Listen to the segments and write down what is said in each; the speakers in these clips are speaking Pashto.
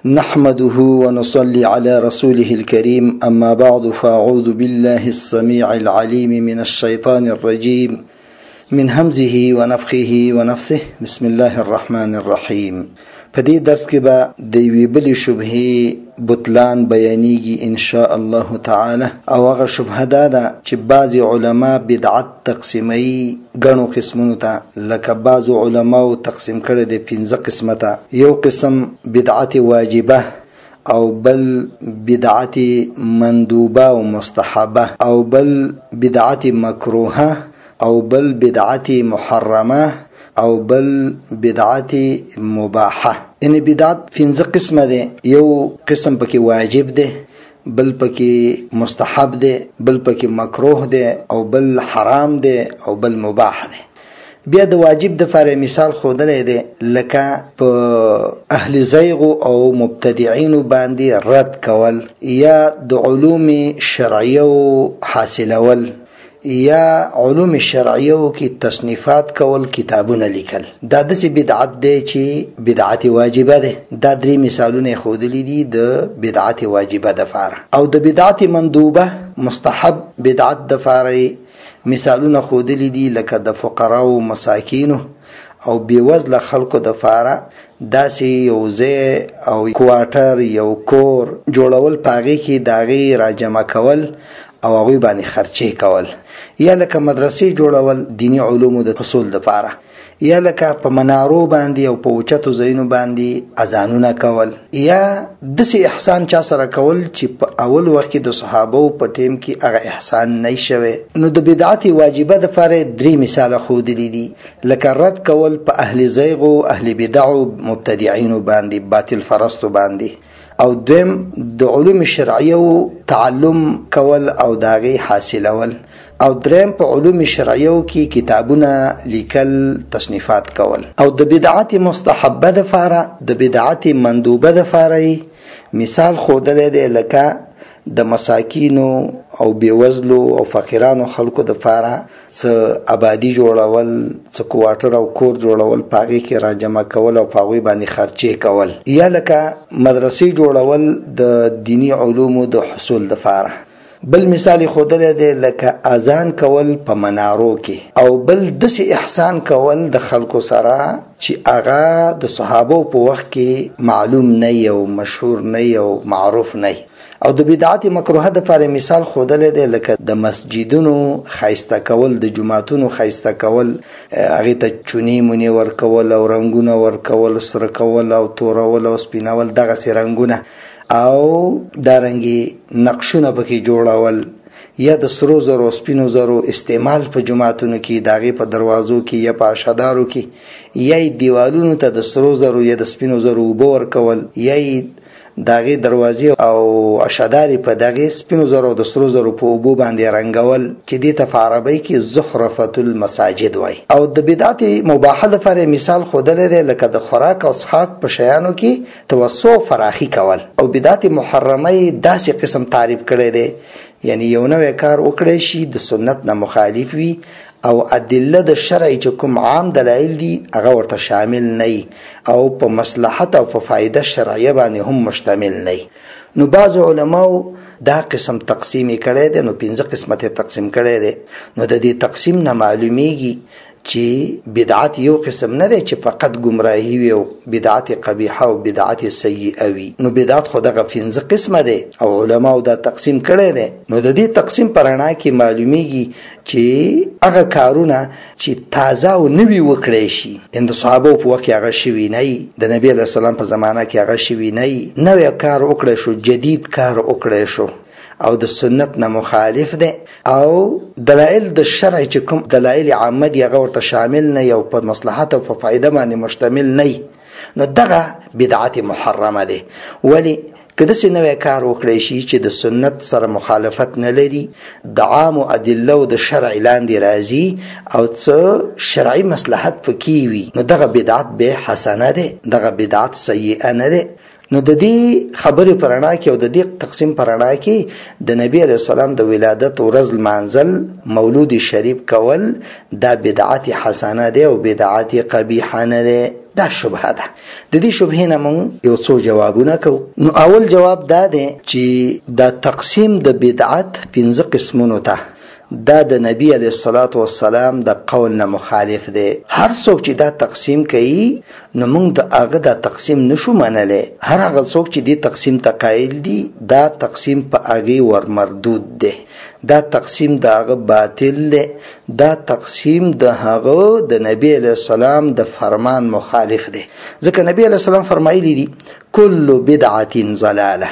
نحمده ونصلي على رسوله الكريم. أما بعد، فأعوذ بالله السميع العليم من الشيطان الرجيم من همزه ونفخه ونفثه. بسم الله الرحمن الرحيم. په دې درس کې به د یوې بلې شبهې بطلان بیانېږي ان شاء الله تعالی. او هغه شبهه دا ده چې بعضې علما بدعت تقسیموي ګڼو قسمونو ته، لکه بعضو علماو تقسیم کړی دی 15 قسمه ته. یو قسم بدعت واجبه، او بل بدعت مندوبه او مستحبه، او بل بدعت مکروهه، او بل بدعت محرمه، او بل بدعت مباحه. ان بدعت 15 قسمه ده. یو قسم پکې واجب ده، بل پکې مستحب ده، بل پکې مکروه ده، او بل حرام ده، او بل مباح ده. بیا د واجب د فار مثال خودلې ده، لکه په اهل زیغ او مبتدعين باندې رد کول، یا د علوم شرعیه حاصلول، یا علوم شرعیه کې تصنیفات کول، کتابونه لیکل. دا داسې بدعت دی چې بدعت واجبه ده. دا درې مثالونه ښودلي دي د بدعت واجبه دپاره. او د بدعت مندوبه مستحب بدعت دپاره مثالونه ښودلي دي، لکه د فقراو مساکینو او بېوزله خلکو دپاره داسې یو ځای او کوارټر یو کور جوړول، په هغې کې د هغې راجمع کول او هغوی باندې خرچې کول، یا لکه مدرسې جوړول دینی علومو د حصول دپاره، یا لکه په منارو باندې او په اوچتو ځایونو باندې اذانونه کول، یا داسې احسان چا سره کول چې په اول وخت کې د صحابو په ټیم کې هغه احسان نه شوی. نو د بدعت واجبه دپاره درې مثاله ښودلي دي، لکه رد کول په اهل زیغو، اهل بدعو، مبتدعینو باندې، باطل فرستو باندې. او دویم د علوم شرعیه تعلم کول او د هغې حاصلول. او دریم په علوم شرعیه کې کتابونه لیکل، تصنیفات کول. او د بدعت مستحبه دپاره، د بدعت مندوبه دپاره مثال ښودلی دی، لکه د مساکینو او بېوزلو او فقیرانو خلکو دپاره څه آبادي جوړول، څه کوارټر او کور جوړول، په هغې کې راجمع کول او په هغوی باندې خرچې کول، یا لکه مدرسې جوړول د دینی علومو د حصول دپاره. بل مثال ښودلی دی، لکه اذان کول په منارو کې. او بل داسې احسان کول د خلکو سره چې هغه د صحابو په وخت کې معلوم نه وي او مشهور نه وي او معروف نه وي. او د بدعت مکروهه دپاره مثال ښودلی دی، لکه د مسجدونو ښایسته کول، د جوماتونو ښایسته کول، هغې ته چونې مونې ورکول او رنګونه ورکول، سره کول او تورول او سپینول، دغسې رنګونه، او دارنګې نقشونه پکې جوړول، یا د سرو زرو سپینو زرو استعمال په جوماتونو کې، د هغې په دروازو کې یا په اشدارو کې، یا یې دیوالونو ته د سرو زرو یا د سپینو زرو اوبه ورکول، یا یې د هغې دروازې او اشدارې په دغې سپینو زرو او د سرو زرو په اوبو باندې رنګول، چې دې ته په عربۍ کې زخرفة المساجد وایي. او د بدعت مباحه دپاره مثال ښودلی دی، لکه د خوراک او څښاک په شیانو کې توسع فراخي کول. او بدعت محرمه یې داسې قسم تعریف کړی دی، یعنی یو نوی کار وکړی شي د سنت نه مخالف وي، او ادله د شرع چې کوم عام دلایل دي هغه ورته شامل نه وي، او په مصلحت او په فایده شرعیه باندې هم مشتمل نه وي. نو بعض علماو دا قسم تقسیم یې کړی دی، نو 15 قسمه تقسیم کړی دی. نو د دې تقسیم نه معلومیږي چې بدعت یو قسم نه دی چې فقط گمراهی وي او بدعت قبیحه او بدعت سیئه وي. نو بدعت خو دغه 15 قسمه دی او علماو دا تقسیم کړی دی. نو د دې تقسیم په رڼا کې معلومیږي چې هغه کارونه چې تازه او نوي وکړی شي، د صحابو په وخت کې هغه شوي نه وي، د نبي علیه السلام په زمانه کې هغه شوي نه وي، نوی کار وکړی شو، جدید کار وکړی شو او د سنت نه مخالف دی، او دلایل د شرع چې کوم دلایل عامه دي هغه ورته شامل نه یو په مصلحت او په فایده باندې مشتمل نه، نو دغه بدعت محرمه دی. ولی که داسې نوی کار وکړی شي چې د سنت سره مخالفت نه لري، د عامو ادله او د شرع لاندې راځي او څه شرعي مصلحت پکې وي، نو دغه بدعت به حسنه دی، دغه بدعت سیئه نه دی. نو د دې خبرې په رڼا کې او د دې تقسیم په رڼا کې د نبی علیه السلام د ولادت ورځ لمانځل، مولود شریف کول، دا بدعت حسنه دی او بدعت قبیحه نه دی. دا شبهه ده. د دې شبهې نه موږ یو څو جوابونه کوو. نو اول جواب دا دی چې دا تقسیم د بدعت 5 قسمونو ته دا د نبی علیه الصلاة والسلام د قول نه مخالف دی. هر څوک چې دا تقسیم کوي نو موږ د هغه دا تقسیم نشو منلی. هر هغه څوک چې دې تقسیم ته قایل دي دا تقسیم په هغې ورمردود دی، دا تقسیم د هغه باطل دی، دا تقسیم د هغه د نبی علیه السلام د فرمان مخالف دی. ځکه نبی علیه السلام فرمایلی دي کل بدعت ضلاله،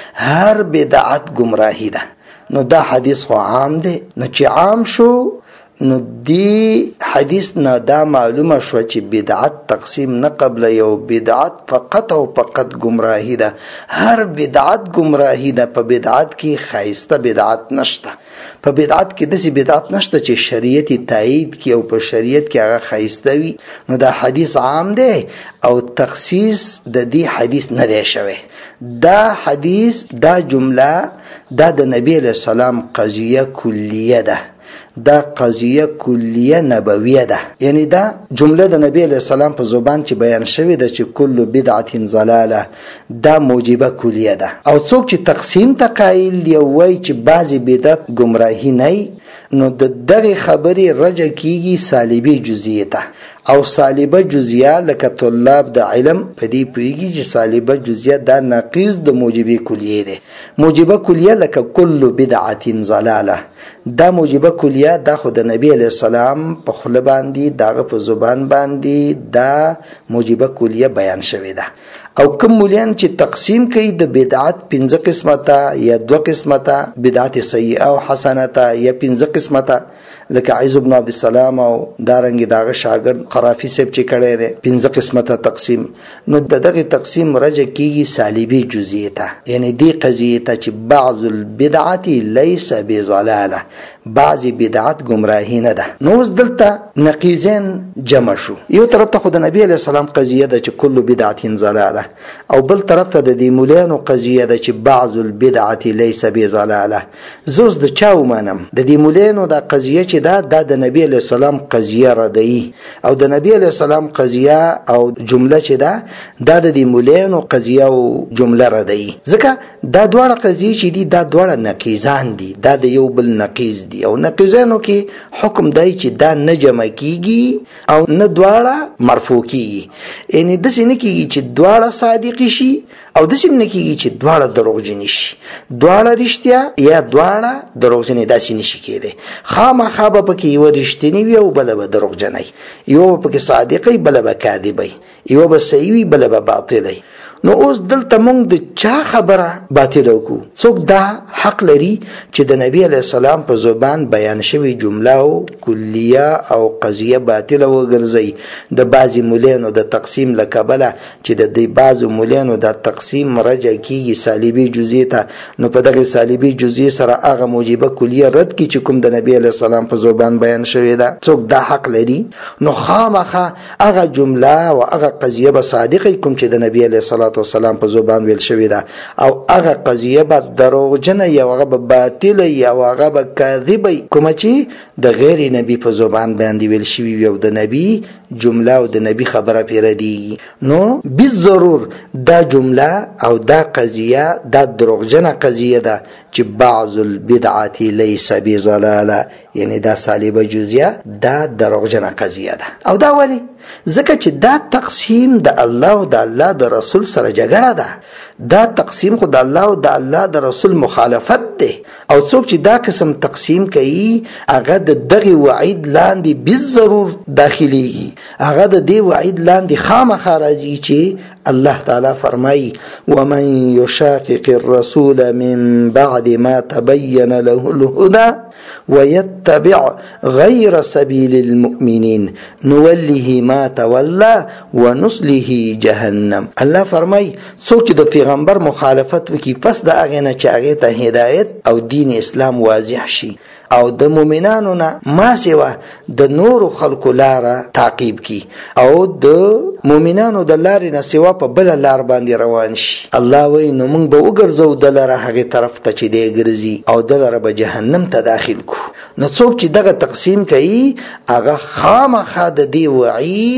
هر بدعت گمراهی ده. نو دا حدیث خو عام دی. نو چې عام شو نو دی حدیث نه دا معلومه شو چې بدعت تقسیم نه قبل یو بدعت فقط او فقط گمراهی ده. هر بدعت گمراهی ده. په بدعت کې خایسته بدعت نشته. په بدعت کې داسې بدعت نشته چې شریعت تایید کی او په شریعت کې هغه خایسته وي. نو دا حدیث عام دی او تخصیص د دې حدیث نه دی شوی. دا حدیث دا جمله دا د نبی علیہ السلام قضیه کلیه ده، دا قضیه کلیه نبویه ده. یعنی دا جمله د نبی علیہ السلام په زبان چې بیان شوی ده چې کل بدعت ضلاله، دا موجبه کلیه ده. او څوک چې تقسیم ته قایل دی او وایي چې بعضې بدعت گمراهی نه، نو د دغه خبرې رجع کیږي سالبه جزئیه ته. او سالبه جزئیه لکه طلاب د علم په دې پوهیږي چې سالبه جزئیه دا ناقص د موجبه کلیه ده. موجبه کلیه لکه کل بدعت ضلاله، دا موجبه کلیه دا خو د نبی علیہ السلام په خوله باندې داغه په زبان باندې دا موجبه کلیه بیان شوی ده. او کوم مولیان چې تقسیم کوي د بدعت 5 قسمه ته یا 2 قسمه ته، بدعت سیئه او حسنه ته یا 5 قسمه ته، لکه عیسی بن عبد السلام او دارنګ داغه شاګرد خرافي صاحب چې کړی دی 5 قسمه ته تقسیم. نو دغه تقسیم رجع کیږي سالبي جزئیه ته. یعنی دی قضیه ته چې بعض البدعات ليس بضلاله، بعضی بدعت گمراهی نه ده. نو اوس دلته نقیزین جمع شو. یو طرف ته خود نبی علیہ السلام قضیه ده چې کل بدعت ضلاله، او بل طرف ته د دې مولانو قضیه ده چې بعض البدعات ليس بضلاله. زوس د چا ومنم؟ د دې مولانو دا قضیه چې دا د نبی علیہ السلام قضیه ردی، او د نبی علیہ السلام قضیه او جمله چې دا د دې مولانو قضیه او جمله ردی. ځکه دا دواړه قضیه چې دي دا دواړه نقیزان دي، دا د یو بل نقیز دي. او نقیزانو کې حکم دی چې دا نه جمع کیږي او نه دواړه مرفوع کیږي. یعنی داسې نه کیږي چې دواړه صادق شي او داسې نه کیږي چې دواړه دروغجن شي. دواړه رښتیا یا دواړه دروغجن داسې نشي کېدی. خامخا به پکې یو رښتینی وي او بله به دروغجنی، یو به پکې صادقی بله به کاذبی، یو به صحیح وي بله به باطلی. نو اوس دلته مونږ د چا خبره باطله وکړو؟ څوک دا حق لري چې د نبی علیہ السلام په زبان بیان شوی جمله او کلیه او قضیه باطله وګرځي؟ د بعضې مولانو د تقسیم له کبله چې د دې بعضو مولانو د تقسیم رجع کیږي سالبي جزئیه ته، نو په دغه سالبي جزئیه سره هغه موجبه کلیه رد کړي چې کوم د نبی علیہ السلام په زبان بیان شوی ده. څوک دا حق لري؟ نو خامخا هغه جمله او هغه قضیه به صادقه کوم چې د نبی علیہ السلام په زبان ویل شوی ده، او هغه قضیه به دروغجنه یا هغه به باطله یا هغه به کاذبه کومه چې د غیر نبی په زبان باندې ویل شوی وي او د نبی جمله او د نبی خبره پیره دی. نو بالضرور دا جمله او دا قضیه دا دروغجنه قضیه ده چې بعض البدعات ليس بضلاله، یعنی دا سالبه جزئیه دا دروغجنه قضیه ده. او دا ولی؟ ځکه چې دا تقسیم د الله او د الله د رسول سره جګړه ده. دا تقسیم خو د الله او د الله د رسول مخالفت ده. او څوک چې دا قسم تقسیم کوي هغه د دغه وعید لاندې بالضرور داخليږي. هغه د دې وعید لاندې خامخا راځي چې الله تعالی فرمایي ومن يشاقق الرسول من بعد ما تبين له الهدى ويتبع غير سبيل المؤمنين نوله ما تولى ونصله جهنم. الله فرمای څوک چې د پیغمبر مخالفت وکي پس د هغه نه چې هغه ته هدایت او دین اسلام واضح شي او د مؤمنانو نه ما سوا د نور خلقو لاره تعقیب کی او د مؤمنانو د لارې نه سوا په بل لار باندې روان شي. الله وایي نو موږ به وګرځو د لاره هغه طرف ته چې دی ګرځي او د لاره به جهنم ته داخل کو. نو څوک چې دغه تقسیم کوي هغه خامخا د دې وعید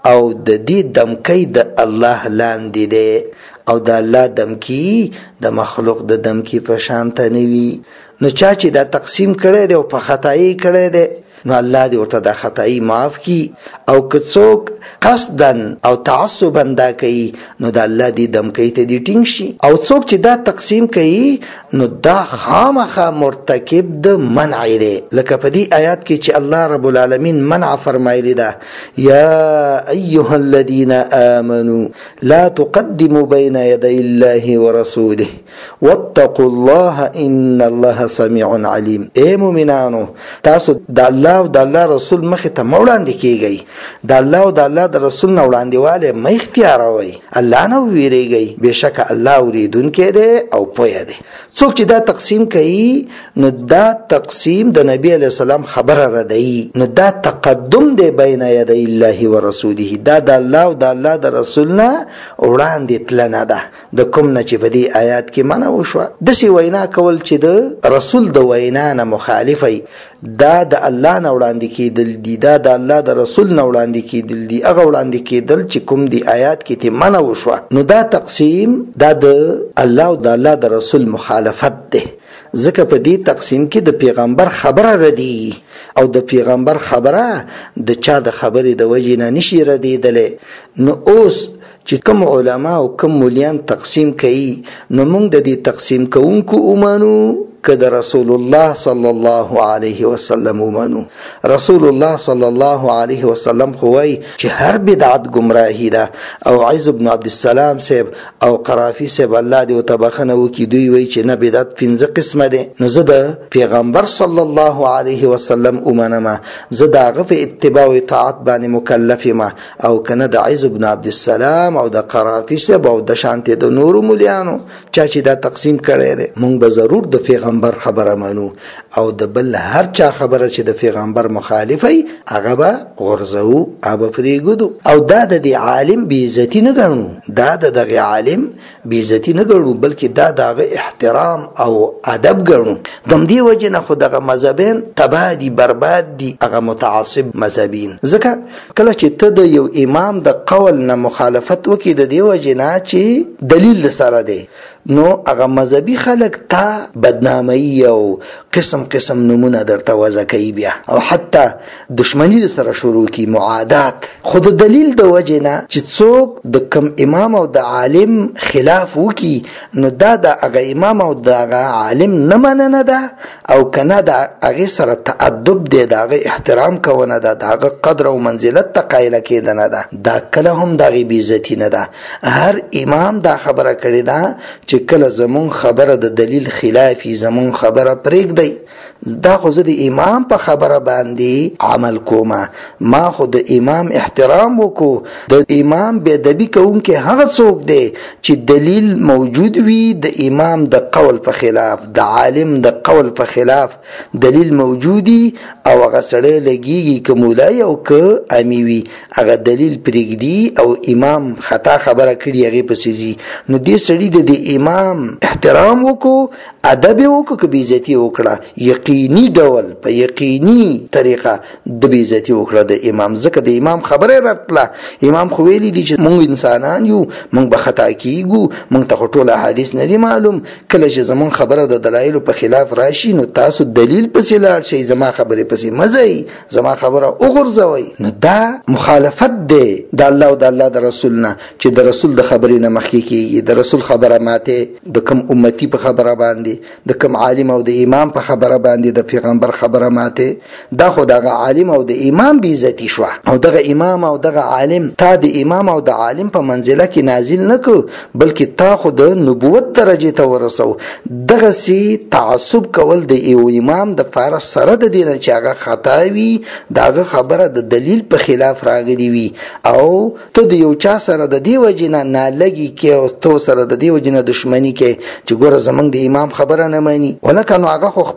او د دې دمکی د الله لاندې دی او د الله دمکی د مخلوق د دمکی په شان ته نه وي. نو چا چې دا تقسیم کړی دی او په خطایی کړی دی نو الله دې ورته دا خطایی معاف کی. او که څوک قصدن او تعصبا دا کوي نو د الله دې دمکی ته دې ټینګ شي. او څوک چې دا تقسیم کوي نو دا خامخا مرتکب د منع دی. لکه په دې آیات کې چې الله رب العالمین منع فرمایلی ده یا ایها الذین آمنوا لا تقدموا بین یدی الله ورسوله واتقوا الله ان الله سمیع علیم. اے مومنانو تاسو د الله او د الله رسول مخې ته وړاندې کیږئ، د الله او د الله د رسول نه وړاندې واله مې اختیاروي، الله نه ویریږئ، بشک الله اوریدونکی دی او پوهه دی. څوک چې دا تقسیم کوي نو دا تقسیم د نبی علیه السلام خبره ردی، نو دا تقدم دی بین یدی الله ورسوله، دا د الله او د الله د رسول نه وړاندې تلنه ده. د کوم نه چې په دې آیات کې منع وشوه داسې وینا کول چې د رسول د وینا نه مخالفی، دا د الله نه وړاندې کېدل دي، دا د الله د رسول نه وړاندې کېدل دي. هغه وړاندې کېدل چې کوم دی آیات کې ته منع وشوه نو دا تقسیم دا د الله او د الله د رسول مخالفت ده. ځکه په دې تقسیم کې د پیغمبر خبره ردی او د پیغمبر خبره د چا د خبرې د وجې نه نشي ردیدلی. نو اوس چې کوم علما او کوم مولیان تقسیم کوي نو موږ د دې تقسیم کوونکو ومنو که د رسول الله صلی الله علیه وسلم ومنو. رسول الله صلی الله علیه وسلم خو وایي چې هر بدعت گمراهی ده. او عز بن عبد السلام صاحب او قرافی صاحب الله دې ورته بخښنه وکړي، دوی وایي چې نه بدعت 15 قسمه ده. نو زه د پیغمبر صلی الله علیه وسلم ومنم، زه د هغه په اتباع او اطاعت باندې مکلف یم، او کنه د عز بن عبد السلام او د قرافی صاحب او د شانته د نورو مولیانو چا چې دا تقسیم کړی دی مونږ به ضرور د پیغمبر خبره منو، او د بل هر چا خبره چې د پیغمبر مخالفی هغه به غورځو، هغه پرېږدو. او دا د دې عالم بې عزتي نه ګڼو، دا د دغه عالم بې عزتي نه ګڼو، بلکې دا د هغه احترام او ادب ګڼو. د همدې وجې نه خو دغه مذهبین تباه دي، برباد دي، هغه متعصب مذهبین. ځکه کله چې ته د یو امام د قول نه مخالفت وکړي د دې وجې نه چې دلیل سره دی نو هغه مذهبي خلک تا بدنامي او قسم قسم نمونه درته وضع کوي بیا، او حتی دشمنی سره شروع کی، معادات. خود دلیل د وجه نه چې څوک د کم امام او د عالم خلاف وکي نو دا د هغه امام او د هغه عالم نه مننه ده، او کنه د هغه سره تأدب دی، د هغه احترام کوونه ده، د هغه قدر او منزلت ته قایل کېدنه ده. دا کله هم د هغه بې عزتي نه ده. هر امام دا خبره کړې ده چې کله زمون خبره د دلیل خلافی زمون خبره پرېږدئ، دا خو زه د امام په خبره باندې عمل کومه، ما خو د امام احترام وکړو. د امام بې ادبي کوونکی هغه څوک دی چې دلیل موجود وي د امام د قول په خلاف، د عالم د قول په خلاف دلیل موجودي او هغه سړی لګیږي که مولای او که امی وي، هغه دلیل پرېږدي او امام خطا خبره کړي هغې پسې ځي. نو دې سړي د امام احترام وکړو، ادب یې وکړو، که بې عزتي وکړه یقیني ډول په یقیني طریقه د بې عزتي وکړه د امام. ځکه د امام خبره راتله، امام خو ویلي دي چې موږ انسانان یو، موږ به خطا کیږو، موږ ته خو ټول احادیث نه دي معلوم. کله چې زمون خبره د دلایلو په خلاف راشي نو تاسو دلیل پسې لاړ شئ، زما خبرې پسې مه ځئ، زما خبره وغورځوئ. نو دا مخالفت دی د الله او د الله د رسول نه، چې د رسول د خبرې نه مخکې کیږي. د رسول خبره ماته د کم امتی په خبره باندې، د کم عالم او د امام په خبره باندې د پیغمبر خبره ماته، دا خو دغه عالم او د امام بې عزتي شوه. او دغه امام او دغه عالم تا د امام او د عالم په منزله کې نازل نه کو، بلکې تا خو د نبوت درجې ته ورسو. دغسې تعصب کول د یو امام د فارس سره د دې نه چې هغه خطا وي، د هغه خبره د دلیل په خلاف راغلی وي، او ته د یو چا سره د دې وجې نه نالګي کې او تو سره د دې وجې نه دشمني کې چې ګوره زمونږ د امام خبره نه مانی، ولکه نو هغه خو خپلې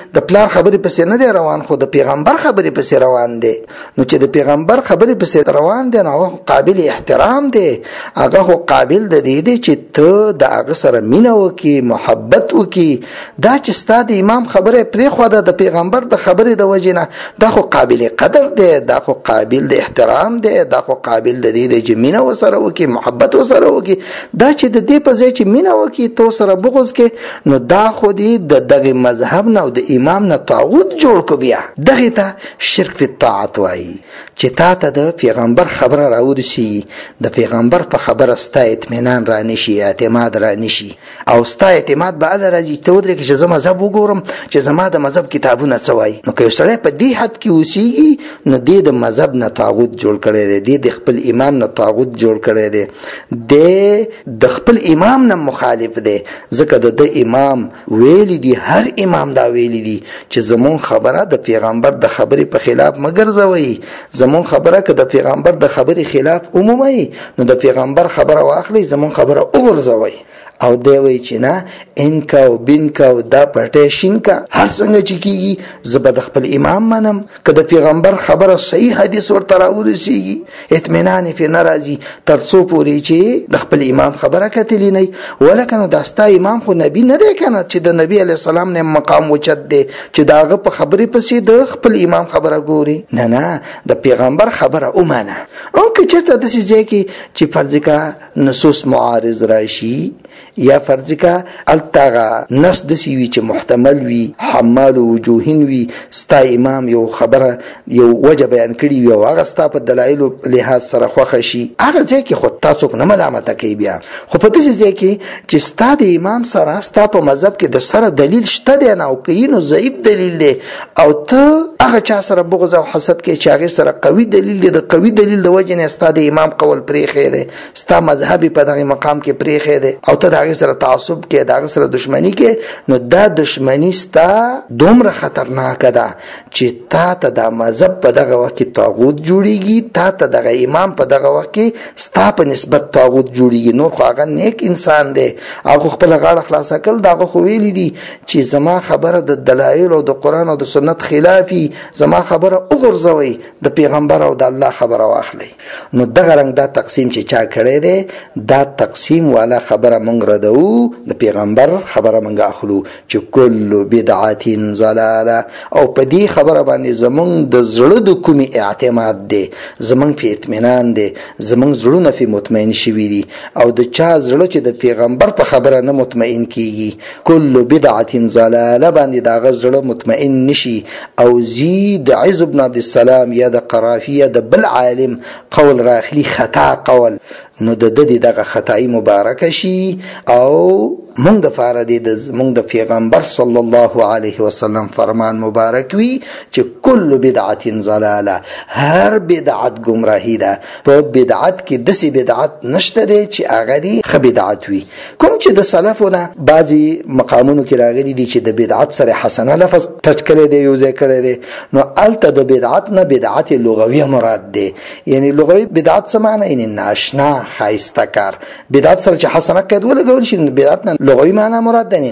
د پلار خبرې پسې نه دی روان خو د پیغمبر خبرې پسې روان دی. نو چې د پیغمبر خبرې پسې روان دی نو هغه قابل احترام دی، هغه خو قابل د دې دی چې ته د هغه سره مینه وکړي، محبت وکړي. دا چې ستا د امام خبره پرېښوده د پیغمبر د خبرې د وجې نه، دا خو قابل قدر دی، دا خو قابل د احترام دی، دا خو قابل د دې دی چې مینه ورسره وکړي، محبت ورسره وکړي. دا چې د دې په ځای چې مینه وکړي ته ورسره بغض کې، نو دا خو دې د دغه مذهب نه او د امام نه طاغوت جوړ کړو. بیا دغې ته شرک فی الطاعت وایي چې تا ته د پیغمبر خبره راورسي، د پیغمبر په خبره ستا اطمینان را نشي، اعتماد را نشي، او ستا اعتماد به هله راځي ته ودرېږې چې زه مذهب وګورم چې زما د مذهب کتابونه څه وایي. نو که یو سړی په دې حد کې اوسېږي نو دی د مذهب نه طاغوت جوړ کړی دی، دی د خپل امام نه طاغوت جوړ کړی دی، دی د خپل امام نه مخالف دی. ځکه د ده امام ویلی دی، هر امام دا ویلی دی چې زمون خبره د پیغمبر د خبرې په خلاف مه ګرځوئ، زمون خبره که د پیغمبر د خبرې خلاف عمومي نو د پیغمبر خبره واخلئ، زمون خبره وغورځوئ. او دی وایي چې نه انکا او بینکا او دا پټی شینکا، هر څنګه چې کېږي زه به د خپل امام منم. که د پیغمبر خبره صحیح حدیث ورته راورسېږي اطمینان یې پرې نه راځي تر څو پورې چې د خپل امام خبره کتلې نه وي. ولکه نو دا ستا امام خو نبي نه دی که نه چې د نبي علیه السلام نه مقام اوچت دی چې د هغه په خبرې پسې د خپل امام خبره ګوري. نه نه، د پیغمبر خبره ومنه. او که چېرته داسې ځای کې چې فرض که نصوص معارض راشي یا فرض که التغه نص داسې وي چې محتمل وي، حمال وجوهین وي، ستا امام یو خبره یو وجه بیان کړي وي او هغه ستا په دلایلو لحاظ سره خوښه شي، هغه ځای کې خو تا څوک نه ملامته کوي. بیا خو په داسې ځای کې چې ستا د امام سره ستا په مذهب کې د سره دلیل شته دی نه او که نو ضعیف دلیل دی او ته هغه چا سره بغض او حسد کې چې هغې سره قوي دلیل دی، د قوي دلیل د وجې نه ستا د امام قول پرېښی دی، ستا مذهب په دغې مقام کې پرېښی دی او ته د هغې سره تعصب کې، د هغې سره دشمني کې، نو دا دشمني ستا دومره خطرناکه ده چې تا ته دا مذهب په دغه وخت کې طاغوت جوړېږي، تا ته دغه امام په دغه وخت کې ستا په نسبت طاغوت جوړېږي. نور خو هغه نیک انسان دی، هغه خپله غاړه خلاصه کړل، د هغه خو ویلي دي چې زما خبره د دلایل او د قرآن او د سنت خلافي، زما خبره وغورځوئ، د پیغمبر او د الله خبره واخلئ. نو دغه رنګ دا تقسیم چې چا کړی دی، دا تقسیم والا خبره مونږ ردو، د پیغمبر خبره مونږ اخلو چې کل بدعت ضلاله. او په دې خبره باندې زمونږ د زړه د کومې اعتماد دی، زمونږ په اطمینان دی، زمونږ زړونه پې مطمئن شوي دي. او د چا زړه چې د پیغمبر په خبره نه مطمئن کیږي، کل بدعت ضلاله باندې د هغه زړه مطمئن نشي او زی د عز بن عبدالسلام یا د قرافي یا د بل عالم قول راخلي خطا قول، نو د دې دغه خطای مبارکه شي او مونږ د فاره دی د مونږ د پیغمبر صلی الله علیه وسلم فرمان مبارک وي چې کل بدعت ضلاله، هر بدعت گمراهی ده. په بدعت کې داسې بدعت نشته دی چې هغه دی ښه بدعت وي. کوم چې د سلفونه بعضې مقامونو کې راغلي دي چې د بدعت سره حسنه لفظ ټچ کړی دی، یو ځای کړی دی، نو هلته د بدعت نه بدعت لغویه مراد دی. یعنی لغوي بدعت څه معنی؟ یعنی ناشنا ښایسته کار. بدعت سره چې حسنه قید ولګول شي نو بدعت نه لغوي معنی مراد دی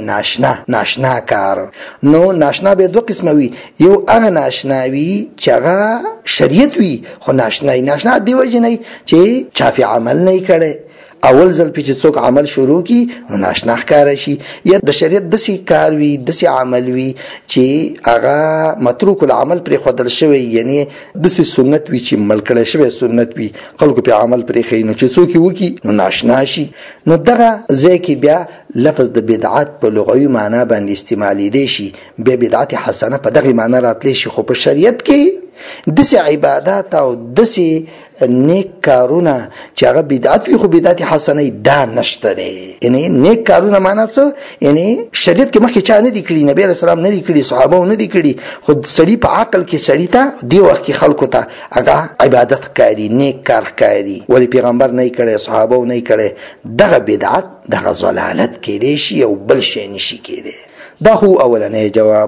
ناشنا کار. نو ناشنا به دوه قسمه وي، یو هغه ناشنا وي چې هغه شریعت وي خو ناشنا دی وجه نه چې چا عمل نه کړي. اول ځل چې څوک عمل شروع کی نو ناشنا ښکاره شي، یا د شریعت داسې کار وي داسې عمل وي چې هغه متروک العمل پرېښودل شوی، یعنی داسې سنت وي چې مل کړی شوی سنت وي، خلکو پې عمل پرېښوي نو چې څوک یې وکړي نو ناشنا شي. نو دغه ځای کې بیا لفظ د بدعت په لغوي معنا باندې استعمالیدی شي، بیا بدعت حسنه په دغه معنا راتلی شي. خو په شریعت کې داسې عبادات او داسې نیک کارونه چې هغه بدعت وي خو بدعت حسنه دا نشته دی. یعنی نیک کارونه معنا څه؟ یعنی شریعت کې مخکې چا نه دي کړي، نبی علیه السلام نه دي کړي، صحابه نه دي کړي، خو سړي په عقل کې سړي ته دی وخت کې خلکو ته هغه عبادت ښکاري، نیک کار ښکاري، ولې پیغمبر نه یې کړی، صحابه نه یې کړی. دغه بدعت دغه ضلالت کېدی شي او بل شی نشي کېدی. دا هو اولنی جواب.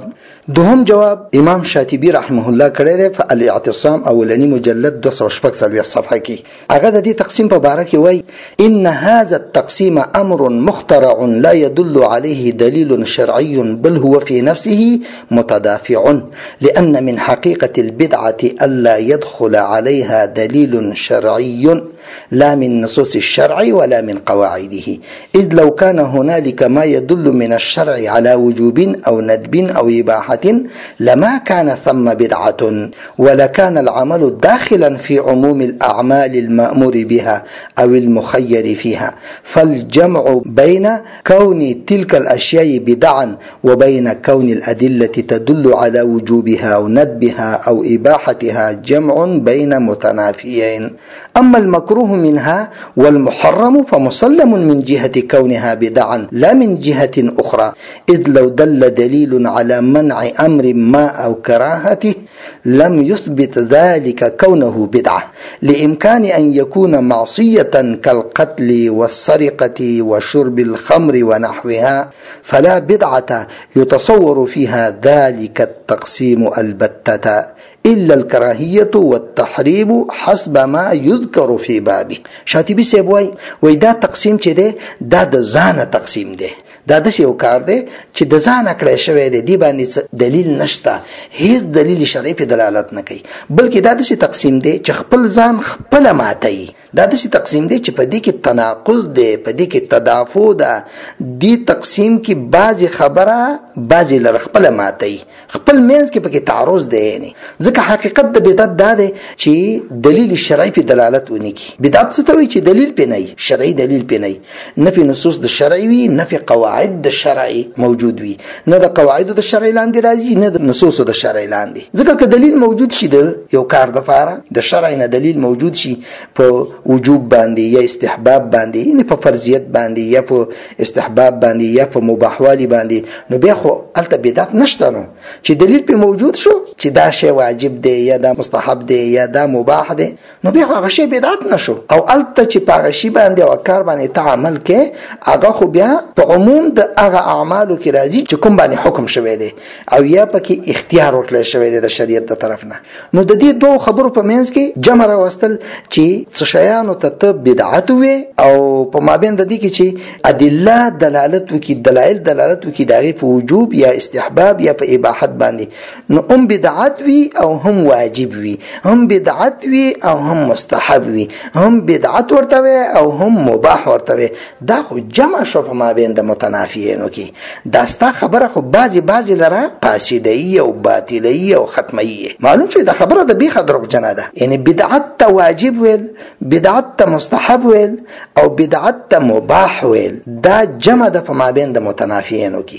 دوهم جواب امام شاطبی رحمه الله کړی دی په الاعتصام اولنی مجلد 246 صفحه کې. هغه د دې تقسیم په باره کې وایي ان هذا التقسيم امر مخترع لا يدل عليه دليل شرعي بل هو في نفسه متدافع لان من حقيقة البدعة الا يدخل عليها دليل شرعي لا من نصوص الشرع ولا من قواعده، إذ لو كان هنالك ما يدل من الشرع على وجوب أو ندب أو إباحة لما كان ثم بدعة ولكان العمل داخلا في عموم الأعمال المأمور بها أو المخير فيها. فالجمع بين كون تلك الأشياء بدعا وبين كون الأدلة تدل على وجوبها أو ندبها أو إباحتها جمع بين متنافيين. أما المكروه منها والمحرم فمسلم من جهة كونها بدعا لا من جهة أخرى، إذ لو دل دليل على منع أمر ما أو كراهته لم يثبت ذلك كونه بدعة لإمكان أن يكون معصية كالقتل والسرقة وشرب الخمر ونحوها، فلا بدعة يتصور فيها ذلك التقسيم البتة إلا الكراهية والتحريم حسب ما يذكر في بابه. شاطبی صاحب وای دا تقسیم چې ده دا د ځانه تقسیم ده، دا د یو کار دی چې د ځانه کړی شوی دی، دی باندې دلیل نشته، هیڅ دلیل شرعي په دلالت نه کوي، بلکې دا د تقسیم دی چې خپل ځان خپل ماتي. دا د تقسیم دی چې په دې کې تناقض دی، په دې کې تدافع ده. دی تقسیم کې بعضی خبره بعضی لر خپل ماتي، خپل مینس کې پکې تعارض دی. نه ځکه حقیقت د بدعت دا دی چې دلیل شرعي په دلالت ونی کی. بدعت څه ته وایي چې دلیل پې نه وي، شرعي دلیل پې نه وي، نه په نصوص د شرعي وي، نه په قواعد د شرعي موجود وي، نه د قواعد د شرعي لاندې راځي، نه د نصوص د شرعي لاندې. ځکه که دلیل موجود شي د یو کار د فاره د شرعي نه دلیل موجود شي په وجوب باندې یا استحباب باندې، یعنی په فرضیت باندې یا په استحباب باندې یا په مباحوالي باندې، نو بیا خو الته بدعت نشته. نو چې دلیل په موجود شو چې دا شی واجب دی یا دا مستحب دی یا دا مباح دی، نو بیا هغه شی بدعت نشو. او الته چې په هغه شی باندې او کار باندې تعامل کې هغه خو بیا په عموم د هغه اعمالو کې راځي چې کوم باندې حکم شوی دی او یا پکې اختیار ورکړل شوی دی د شریعت د طرف نه. نو د دې دوه خبرو په منځ کې جمع راوستل چې څه شیانو ته بدعت وي او په مابین د دې کې چې ادله دلالت وکړي، دلایل دلالت وکړي دغه په وجوب یا استحباب یا په اباحت باندې، نو هم بدعت وي او هم واجب وي، هم بدعت وي او هم مستحب وي، هم بدعت ورته وي او هم مباح ورته وي. دا خو جمع شو په مابین د متنافیینو کې. دا ستا خبره خو بعضی لره فاسده‌ای او باطله‌ای او ختمه‌ای. معلوم شي دا خبره د بیخه دروغجنه ده. یعنی بدعت ته واجب ویل، بدعت ته مستحب ویل او بدعت ته مباح ویل، دا جمع ده په مابین د متنافیینو کې.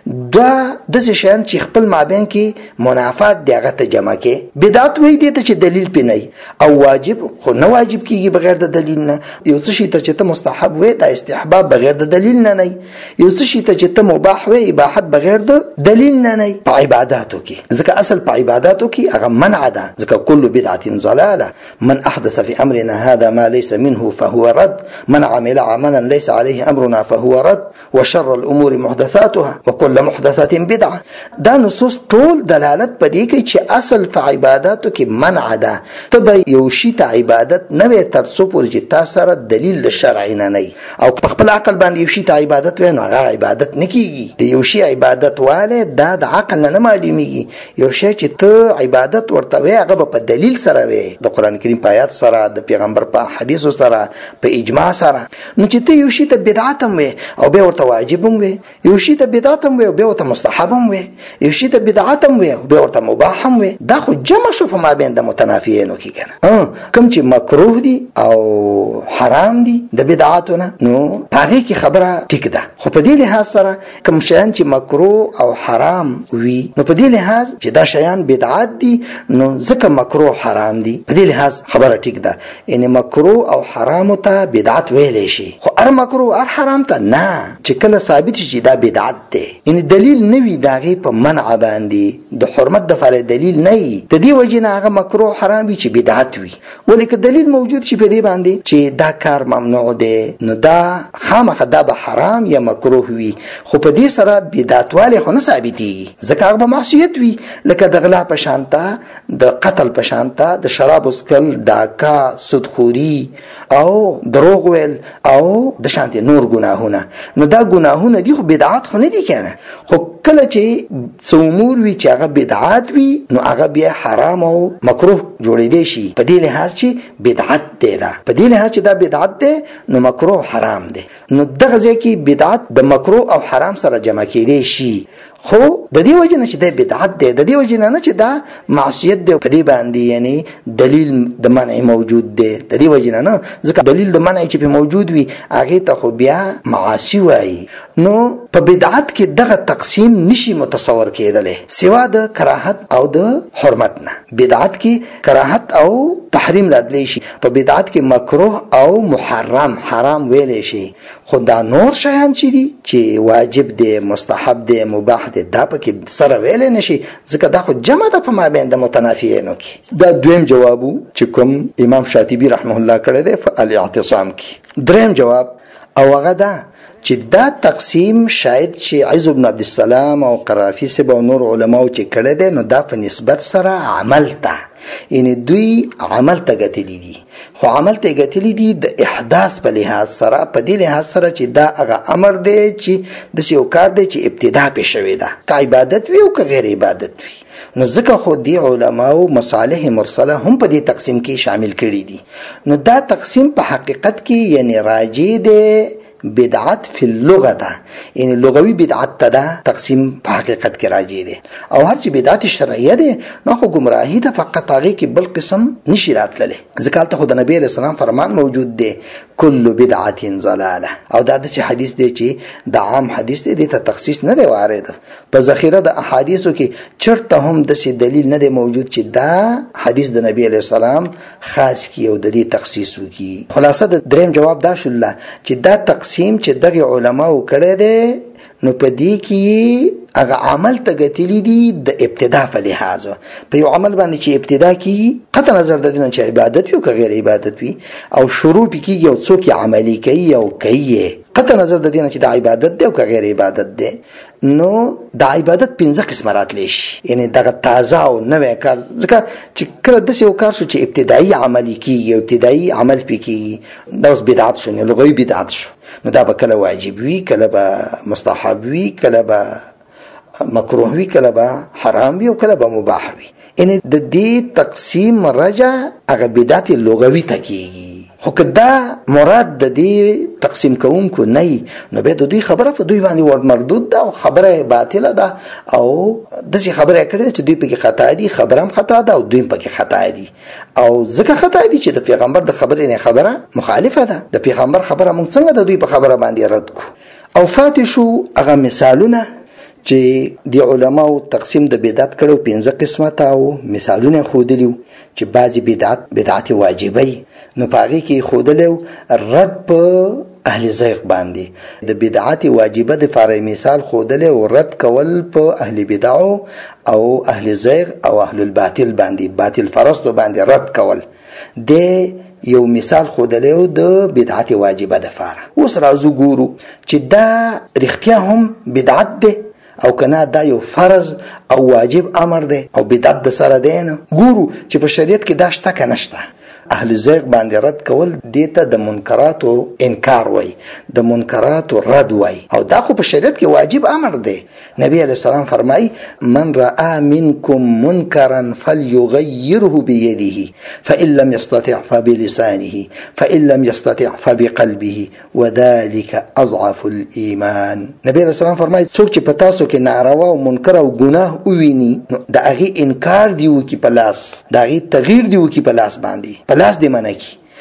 دا د شیان چې خپل مابین کې منافات دی هغه ته جمع کې. بدعت وایي دي ته چې دلیل پې نه او واجب خو نه واجب کیږي بغیر د دلیل نه. یو څه شي ته چې ته مستحب وې دا استحباب بغیر د دلیل نه نه. یو څه شي ته چې ته مباح وې اباحت بغیر د دلیل نه نه. په عبادتو کې ځکه اصل په عبادتو کې هغه منع ده، ځکه كل بدعة ضلالة من احدث في امرنا هذا ما ليس منه فهو رد من عمل عملا ليس عليه امرنا فهو رد وشر الامور محدثاتها وكل محدثة بدعة. دا نصوص ټول دلالت پدې کوي چې اصل په عبادتو کې منع ده. ته یو شی ته عبادت نه وي تر څو پورې چې تا سره دلیل شرعي نه نه او په خپل عقل باندې یو شی ته عبادت وي، نو هغه عبادت نه کیږي. د یو شی عبادت واله دا د عقل نه معلومیږي. یو شی چې ته عبادت ورته وي هغه په دلیل سره وي، د قران کریم په آیات سره، د پیغمبر په حدیثو سره، په اجماع سره. نو چې ته یو شی ته بدعت هم وي او بیا ورته واجب هم وي، یو شی ته بدعت هم وي او بیا ورته مستحب هم وي، یو شی ته بدعت هم وي او بیا ورته مباح هم وي، دا خو جمع شو په مابین د متنافیینو کې کنه. کوم چې مکروه دي او حرام دي د بدعاتونه، نو هغه کې خبره ټیک ده. خو په دې لحاظ سره کوم شیان چې مکروه او حرام وي، نو په دې لحاظ چې دا شیان بدعات دي، نو ځکه مکروه حرام دي، په دې لحاظ خبره ټیک ده. یعنی مکروه او حرام ته بدعت ویلې شي، خو ار مکروه ار حرام ته نه. چې کله ثابت شي دا بدعت دی، یعنی دلیل نوی داغه په منع باندې د حرمت د فعل دلیل نه وي، د دې وجه نه هغه مکروه حرام وي چې بدعت وي. ولیکن دلیل موجود شي په دې باندې چې دا کار ممنوع دی، نو دا خامخا دا به حرام یا مکروه وي، خو په دې سره بدعت والی خو نه ثابتېږي، ځکه هغه به معصیت وي، لکه د غلا په شانته، د قتل په شانته، د شراب څښل، ډاکا، سودخوري او دروغ ویل او د شانته نور ګناهونه. نو دا ګناهونه دي خو بدعات خو نه دي کنه. خو کله چې څو امور وي چې هغه بدعات وي نو هغه بیا حرام او مکروه جوړېدی شي، په دې لحاظ چې بدعت دی، دا په دې لحاظ چې دا بدعت دی نو مکروه حرام دی. نو دغه ځای کې بدعت د مکروه او حرام سره جمع کېدی شي، خو د دې وجه نه چې دا بدعت دی، د دې وجه نه چې دا معصیت دی، په دې باندې یعنی دلیل د منع موجود دی، د دې وجه نه، ځکه دلیل د منع چې په موجود وي هغه ته خو بیا معاصی وایي. نو په بدعت کې دغه تقسیم نشي متصور کېدلی سوا د کراهت او د حرمت نه. بدعت کې کراهت او تحریم راتلی شي، په بدعت کې مکروه او محرم حرام ویلی شي، خو دا نور شیان چې دي چې واجب دی، مستحب دی، مباح دی، دا پکې سره ویلی نشي، ځکه دا خو جمع ده په مابین د متنافیینو کې. دا دویم جوابو چې کوم امام شاطبي رحمه الله کړی دی په الاعتصام کې. دریم جواب او هغه ده چې دا تقسیم شاید چې عز بن عبد السلام او قرافي صاحب او نور علماو چې کړی دی نو دا په نسبت سره عمل ته، یعنی دوی عمل ته ګټلي دي، خو عمل ته ګټلي دي د احداث په لحاظ سره، په دې لحاظ سره چې دا هغه امر دی چې داسې یو کار دی چې ابتدا پې شوې ده، که عبادت وي او که غیر عبادت وي. نو ځکه خو دی علماو مصالح مرسله هم په دې تقسیم کې شامل کړي دي. نو دا تقسیم په حقیقت کې یعنی راجع دی بدعت فی اللغه ده، یعنی لغوي بدعت ته ده تقسیم په حقیقت کې راجع دی، او هر چې بدعت شرعیه ده نو خو گمراهی ده، فقط هغه کې بل قسم نشي راتللی، ځکه هلته خو د نبی علیه السلام فرمان موجود دی کل بدعت ضلاله، او دا داسې حدیث دی چې د عام حدیث دی، دې ته تخصیص نه دی وارد. په ذخیره د احادیثو کې چرته هم داسې دلیل نه دی موجود چې دا حدیث د نبی علیه السلام خاص کی او د دې تخصیص وکړي. خلاصه د دریم جواب دا شول چې دا تقسیم چې دغه علماو کړی دی نو په دې کې هغه عمل ته ګټلي دي د ابتدا په لحاظ، په یو عمل باندې چې ابتدا کیږي قطع نظر د دې نه چې عبادت وي او که غیر عبادت وي، او شروع پې کېږي او څوک یې عملي کوي او کوي، قطع نظر د دې نه چې دا عبادت دی او که غیر عبادت دی. نو د عبادت 5 قسمه راتلی شي، یعنی دغه تازه او نوی کار، ځکه چې کله داسې یو کار شو چې ابتدایي عملي کېږي او ابتدایي عمل پې کېږي، دا اوس بدعت شو، لغوي بدعت شو. نو دا به کله واجب وي، کله به مستحب وي، کله به مکروه وي، کله به حرام وي او کله به مباح وي. یعنی د دې تقسیم رجع هغه بدعت لغوي ته کېږي. خو که دا مراد د دې تقسیم کوونکو نه نو بیا د دوی خبره په دوی باندې ور مردود ده او خبره باطله ده، او داسې خبره یې کړې ده چې دوی پکې خطا دي، خبره هم خطا ده او دوی پکې خطا دي، او ځکه خطا دي چې د پیغمبر د خبرې نه خبره مخالفه ده، د پیغمبر خبره موږ څنګه د دوی په خبره باندې رد کو. او فاتح شو هغه مثالونه چې دی علماو تقسیم د بدعت کړو 5 قسمه ته، او مثالونه ښودلي چې بعضې بدعت واجبی نو په هغې کې ښودلی رد په اهل زیغ باندې، د بدعت واجبه دپاره مثال ښودلی او رد کول په اهل بدعو او اهل زیغ او اهل الباطل باندې، باطل فرستو باندې رد کول، د یو مثال ښودلی و د بدعت واجبه دپاره. اوس راځو ګورو چې دا رښتیا هم بدعت دی او کنا دا یو فرض او واجب امر دی او بدعت د سره دی نه. ګورو چې په شریعت کې دا شته که نشته. اهل زیغ باندې رد کول دیته د منکراتو انکار وای، د منکراتو رد وای، او دا خو په شریعت کې واجب امر دی. نبی علیہ السلام فرمای من رأى منکم منکرا فلیغیره بیده فإن لم يستطع فبلسانه فإن لم يستطع فبقلبه وذلك اضعف الایمان. نبی علیہ السلام فرمای څوک چې په تاسو کې ناروا او منکر او ګناه وویني نو د هغې انکار دی وکړي په لاس، د هغې تغییر دی وکړي په لاس باندې، په لاس دې منع کړي،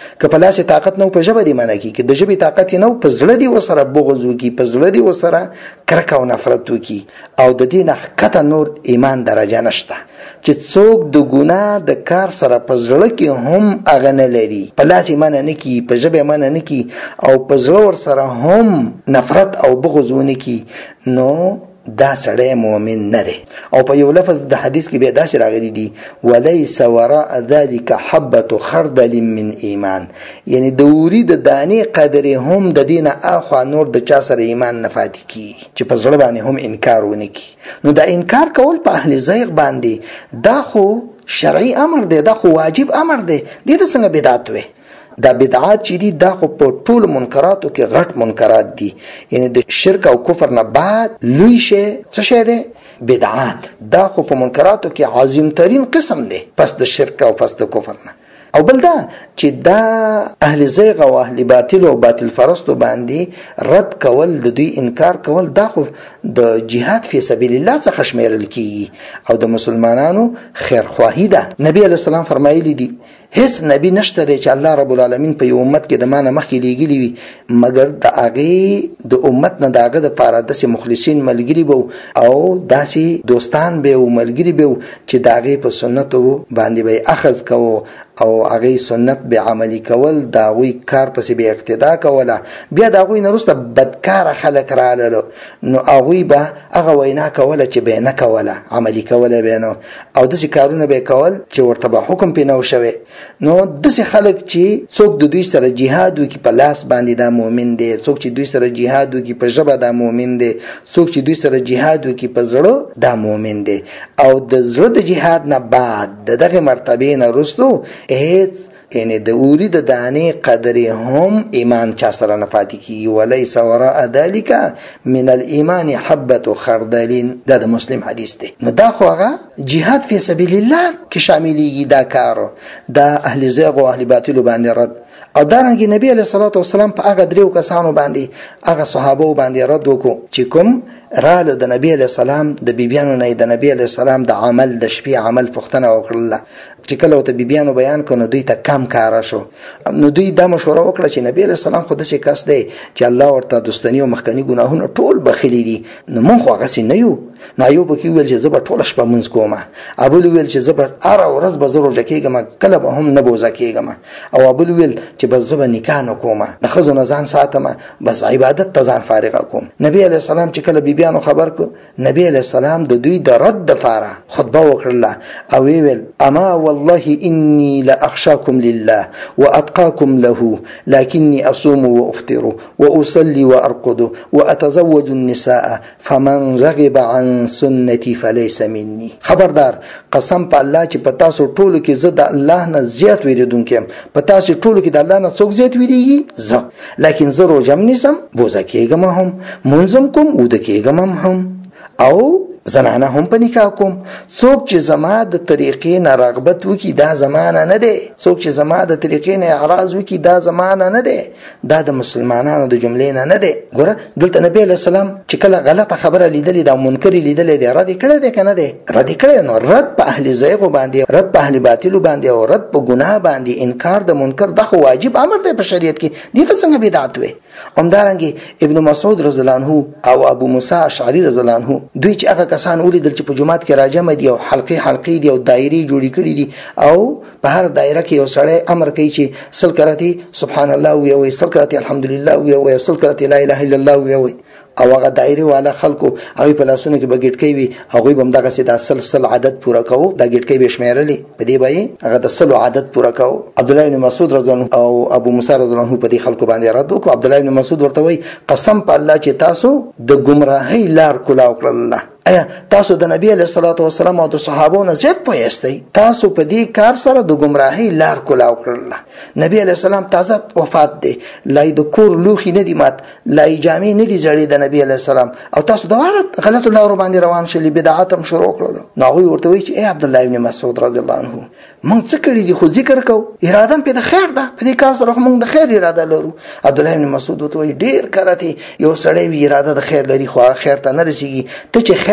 که په لاس طاقت نو په ژبه دی منع کی، که د ژبې طاقت نو په زړه دی وسره بغض وکي، په زړه دی وسره کرکه او نفرت وکي. او د دې نه ښکته نور ایمان درجه نشته چې څوک د ګناه د کار سره په زړه کې هم هغه نه لري، په لاس یې منع نه کي، په ژبه یې منع نه کي، او په زړه ورسره هم نفرت او بغض ونه کي، نو دا سړی مؤمن نه دی. او په یو لفظ د حدیث کې بیا داسې راغلی دی وليس وراء ذلك حبة خردل من ایمان، یعنی د وری د دانې قدر هم د دینه اخوا نور د چا سره ایمان نه پاتې کی چې په زړه باندې هم انکار ونه کی. نو دا انکار کول په اهل زیغ باندې دا خو شرعي امر دی، دا خو واجب امر دی، دې ته څنګه بدعت وي؟ دا بدعات چې دي دا خو په ټول منکراتو کې غټ منکرات دي، یعنی د شرک او کفر نه بعد لوی شی څه شی دی؟ بدعات. دا خو په منکراتو کې عظیم ترین قسم دی پس د شرک او پس د کفر نه. او بل دا چې دا اهل زیغ او اهل باطل او باطل فرستو باندې رد کول، د دوی انکار کول، دا خو د جهاد فی سبیل الله څخه شمیرل کیږي او د مسلمانانو خیرخواهی ده. نبی علیہ السلام فرمایلی دي هیڅ نبی نشته دی چې الله رب العالمین په یو امت کې د مانه مخکې لیږلی وي مګر د هغې د امت نه د هغه دپاره داسې مخلصین ملګري به او داسې دوستان به او ملګري به چې د هغې په سنتو باندې به یې اخذ کوو او هغې سنت به عملي کول، د هغوی کار پسې به اقتدا کوله. بیا د هغوی نه وروسته بدکاره خلک راللو نو هغوی به هغه وینا کوله چې به یې نه کوله، عملي کوله به نه، او داسې کارونه به یې کول چې ورته به حکم پې نه و شوی. نو داسې خلک چې څوک د دوی سره جهاد وکړي په لاس باندې دا مؤمن دی، څوک چې دوی سره جهاد وکړي په ژبه دا مؤمن دی، څوک چې دوی سره جهاد وکړي په زړه دا مؤمن دی. او د زړه د جهاد نه بعد د دغه مرتبې نه وروستو هیڅ یعنی د اوری د دانې قدر هم ایمان چا سره نه پاتې کیږي. وليس وراء ذلك من الايمان حبة خردل، دا د مسلم حدیث دی. نو دا خو هغه جهاد فی سبیل الله کې شاملېږي دا کار، دا اهل زیغ او اهل باطل باندې رد. او دارنګه نبی علیہ الصلوۃ والسلام په هغه دریو کسانو باندې هغه صحابه باندې رد وکړو چې کوم راله د نبی علیہ السلام د بیبیانو نه د نبی علیہ السلام د عمل د شپې عمل پوښتنه وکړله چې کله ته بیبیانو بیان کړو دوی ته کم کار شو. نو دوی دا مشوره وکړه چې نبی علیہ السلام خو داسې کس دی چې الله ورته دوستنی او مخکنی ګناهونه ټول بخښلي دي، نو موږ خو هغسې نه یو. نو ایوب کې ویل چې زه به ټوله شپه مونځ کوم، ابل ویل چې زه به هره ورځ به زه روژه کېږم، کله به هم نه بوزه کېږم، او ابل ویل چې بس زه به نکاح نه کوم، د ښځو نه ځان ساتم، بس عبادت ته ځان فارغه کوم. نبی علیہ السلام چې کله بیبیانو خبر کو، نبی علیہ السلام د دوی د رد دپاره خطبه وکړله او ویل اما والله انی لاخشاکم لله واتقاکم له لکنی اصوم وافطر واصلي وارقد واتزوج النساء فمن رغب عن سنتي فليس مني. خبردار قسم په الله چې په تاسو ټولو کې زه د الله نه زیات ویریدونکی یم، په تاسو ټولو کې د الله نه څوک زیات ویریږي زه، لیکن زه روژه هم نیسم، بوزه کېږم هم، مونځم کوم، اوده کېږم هم، او زنانه هم په نکاح کوم. څوک چې زما د طریقې نه رغبت وکړي دا زمانه نه دی، څوک چې زما د طریقې نه اعراض وکړي دا زمانه نه دی، دا د مسلمانانو د جملې نه دی. ګوره دلته نبی علیہ السلام چې کله غلطه خبره لیدلې دا منکر لیدلې دی رد کړی دی که نه دی؟ رد کړی. نو رد په اهل زیغو باندې، رد په اهل باطلو باندې او رد په ګناه باندې، انکار د منکر دا خو واجب امر دی په شریعت کې، دې ته څنګه بدعت وي؟ همدارنګې ابن مسعود رضی الله عنه او ابو موسی اشعری رضی الله عنه دوی چې هغه کسان ولیدل چې په جماعت کې راجمع دي او حلقې دي او دایرې جوړې کړي دي او په هر دایره کې یو سړی امر کوي چې سل کرتی سبحان الله ویوي، سل کرتی الحمدلله ویوي، سل کرتی لا اله الا الله ویوي، او هغه دایره والا خلکو هغه په لاسونو کې بغټکی وي، هغه به دغه سي د سلسله عدد پورا کوو، د غټکی به شمیرلې په دې به هغه د سلو عدد پورا کوو. عبد الله بن مسعود رضی الله عنه او ابو موسی رضی الله عنه په دې خلکو باندې رد وکړ. عبد الله بن مسعود ورته وایي قسم په الله چې تاسو د گمراهۍ لار کولاو کړل. ایا تاسو د نبی علیہ الصلوۃ والسلام او د صحابو نه زیات پوهیستی؟ تاسو په دې کار سره د گمراهۍ لار کولاو کړل. نبی علیہ السلام تازه وفات دی، لای د کور لوخي نه دی مات، لای جامې نه دی جوړې د نبی علیہ السلام، او تاسو دواره غلط لار باندې روان شلی، بدعت هم شروع کړل. نو هغه ورته وایي چې اے عبد الله ابن مسعود رضی الله عنه مونږ څه کړی دي خو ذکر کو، اراده په د خیر ده، په دې کار سره مونږ د خیر اراده لرو. عبد الله ابن مسعود ورته وایي ډیر کارته یو سړی وی اراده د خیر لري خو خیر ته نه رسیږي، ته چې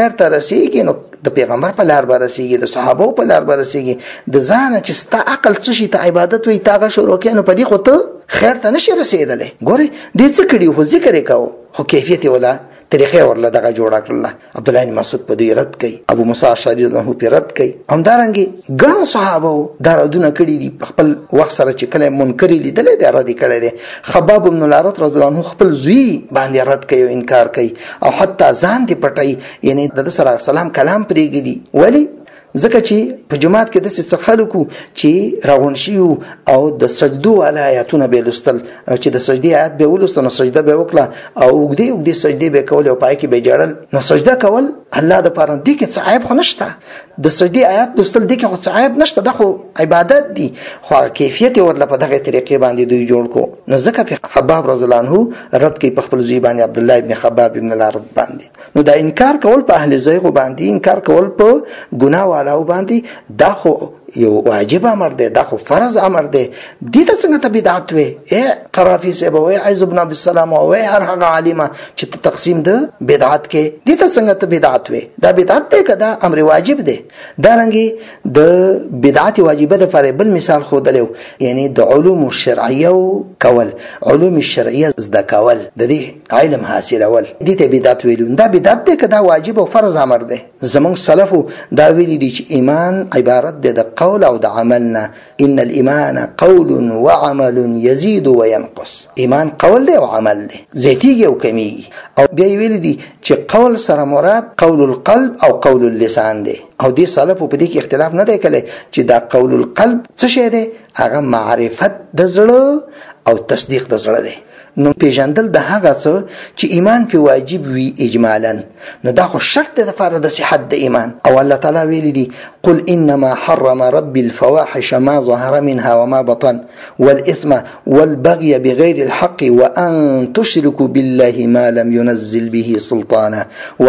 خیر ته رسیږي نو د پیغمبر په لار به رسیږي، د صحابو په لار به رسیږي. د ځانه چې ستا عقل څه شي ته عبادت وي تا هغه شروع کړې نو په دې خو ته خیر ته نشي رسېدلی. ګورې دې څه کړي خو ذکر یې کوو خو کیفیت یې ولا طریقې ورله دغه جوړه کړله. عبدالله بن مسعود په دوی رد کوي، ابو موسی اشعري رضی الله عنه رد کوي، همدارنګې ګڼو صحابو دا ردونه کړي دي. په خپل وخت سره چې کله منکري لیدلی دی رد یې کړی دی. خباب بن الارت رضی الله عنه خپل زوی باندې رد کوي او انکار کوي او حتی ځان دې پټوي، یعنی د سره سلام کلام پرېږدي. ولې؟ ځکه چې په جماعت کې داسې څه خلکو چې راغونډ شوي او د سجدو والا آیاتونه به یې لوستل، چې د سجدې آیات به یې ولوسته نو سجده به یې وکړه او اوږدې اوږدې سجدې به یې کولې او پای کې به یې ژړل. نو سجده کول الله دپاره دې کې څه عیب خو نشته، د سجدې آیات لوستل دې کې خو څه عیب نشته، دا خو عبادت دي. خو هغه کیفیت یې ورله په دغه طریقې باندې دوی جوړ کړو. نو ځکه خباب رضی الله عنه رد کوي په خپل زوی باندې عبدالله ابن خباب ابن الارت باندې. نو دا انکار کول په اهل زیغ باندې، انکار کول په ګناه والاو باندې، دا خو یو واجب امر دی، دا خو فرض امر دی. دې ته څنګه ته بدعت وې؟ قرافي صاحب وې عز بن عبد السلام وې هر هغه عالمه چې ته تقسیم د بدعت کې، دې ته څنګه ته بدعت وې؟ دا بدعت دی که دا امر واجب دی؟ دارنګې د بدعت واجبه دپاره بل مثال ښودلی، یعنی د علوم الشرعیه کول، علوم الشرعیه زده کول، د دې علم حاصلول، دې ته بدعت ویلو. دا بدعت دی که دا واجب او فرض امر دی؟ زمونږ سلفو دا ویلي دي چې ایمان عبارت دی د قول او د عملنا. ان الايمان قول وعمل يزيد وينقص. ایمان قول دی او عمل دی، زیاتیږي او کمیږي. او بیا ویل دي چې قول سره مراد قول القلب او قول اللسان دی. او دې سلفو په دې کې اختلاف نه دی کړی چې دا قول القلب څه شی دی؟ هغه معرفت د زړه او تصدیق د زړه دی. نو پیژندل د هغه څه چې ایمان په واجب وي اجمالا، نو دا خو شرط دی لپاره د صحت د ایمان. او الله تعالی ویلي دي قل انما حرم ربي الفواحش ما ظهر منها وما بطن والاثم والبغي بغير الحق وان تشركوا بالله ما لم ينزل به سلطانا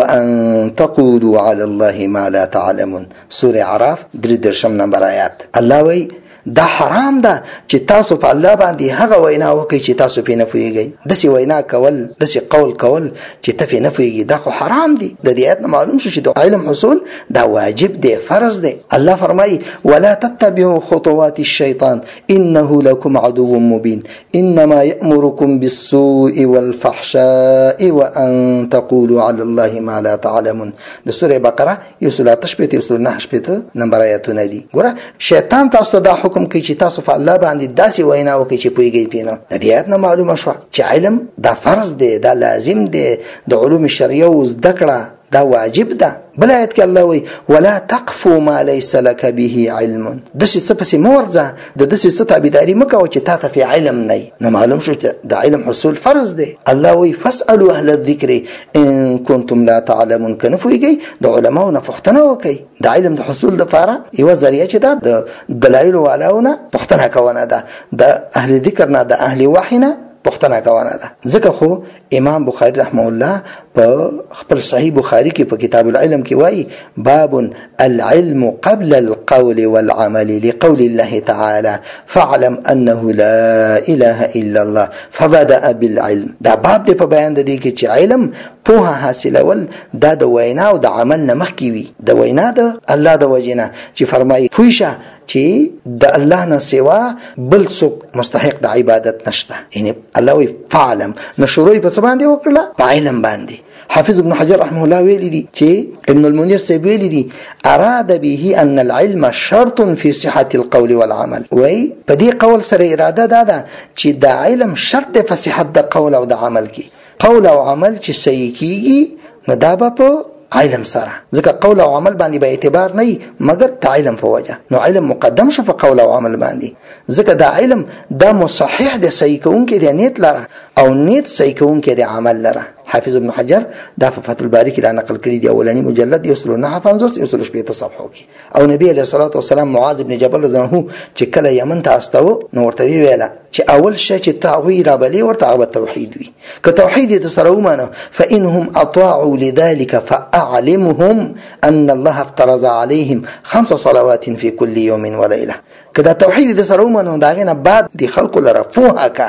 وان تقولوا على الله ما لا تعلمون. سوره اعراف 3 نمبر آیات. الله وی دا حرام ده چې تاسو په الله باندې هغه وینا وکړئ چې تاسو پې نه پوهېږئ. داسې وینا کول، داسې قول کول چې ته پې نه پوهېږي، دا خو حرام دي. د دې آیت نه معلوم شو چې د علم حصول دا واجب دی، فرض دی. الله فرمایي ولا تتبعوا خطوات الشیطان انه لكم عدو مبین انما یأمركم بالسوء والفحشاء وان تقولوا على الله ما لا تعلمون. د سوره بقره 189 نمبر آیاتونه دي. ګوره شیطان تاسو دا حکم کوي چې تاسو په الله باندې داسې وینا وکړئ چې پوهېږئ پې نه. د دې آیت نه معلومه شوه چې علم دا فرض دی، دا لازم دی. د علوم شرعیه زده کړه دا واجب ده. بل آیت کې الله وی ولا تقفو ما ليس لك به علم. داسې څه پسې مه ورځه، د داسې څه تابعداري مه کوه چې تا ته پې علم نه وي. نو معلوم شو چې د علم حصول فرض دی. الله وی فاسألوا اهل الذکر ان کنتم لا تعلمون. که نه پوهېږئ د علماو نه پوښتنه وکئ. د علم د حصول لپاره یوه ذریعه چې ده د دلایلو والاو نه پوښتنه کونه ده، د اهل ذکر نه، د اهل وحی نه پوښتنه کونه ده. ځکه خو امام بخاری رحمه الله په خپل صحیح بخاری کې په کتاب العلم کې وایي باب العلم قبل القول والعمل لقول الله تعالى فاعلم انه لا اله الا الله فبدأ بالعلم. دا باب دی په بیان د دې کې چې علم پوهه حاصلول دا د وینا او د عمل نه مخکې وي. د وینا د الله د وجې نه چې فرمایي پوه چې د الله نه سوا بل څوک مستحق د عبادت نشته. یعنی الله وی فعلم، نو شروع په څه باندې وکړه؟ په علم باندې. حافظ ابن حجر رحمه الله ویلی دي چې ابن المنیر صاحب ویلی دي اراد به ان العلم شرط في صحة القول والعمل. وی په دې قول سره اراده ده چې د علم شرط په صحت د قول او د عمل کې. قول او عمل چې صحیح کیږي نو دا به په علم سره، ځکه قول او عمل باندې به اعتبار نه مگر د علم په وجه. نو علم مقدم شو په قول او عمل باندې، ځکه دا علم دا مصحح د صحیح کوونکی د نیت لره او نیت صحیح کوونکی د عمل لره. حافظ ابن حجر دا په فتح الباری کې دا نقل کړی دی، اولنی مجلد 159 صفحو کې. او نبی علیه الصلاة والسلام معاذ ابن جبل رضی الله عنه چې کله یمن ته استاو نو ورته ویله چې اول شی چې تعوی را بلی ورته هغه توحید وي. که توحید دې سره ومانه فانهم اطاعوا لذلك فاعلمهم ان الله افترض عليهم 5 صلوات في كل يوم وليله. که دا توحید دې سره ومانه دا غنه بعد دي خلق لره فوهه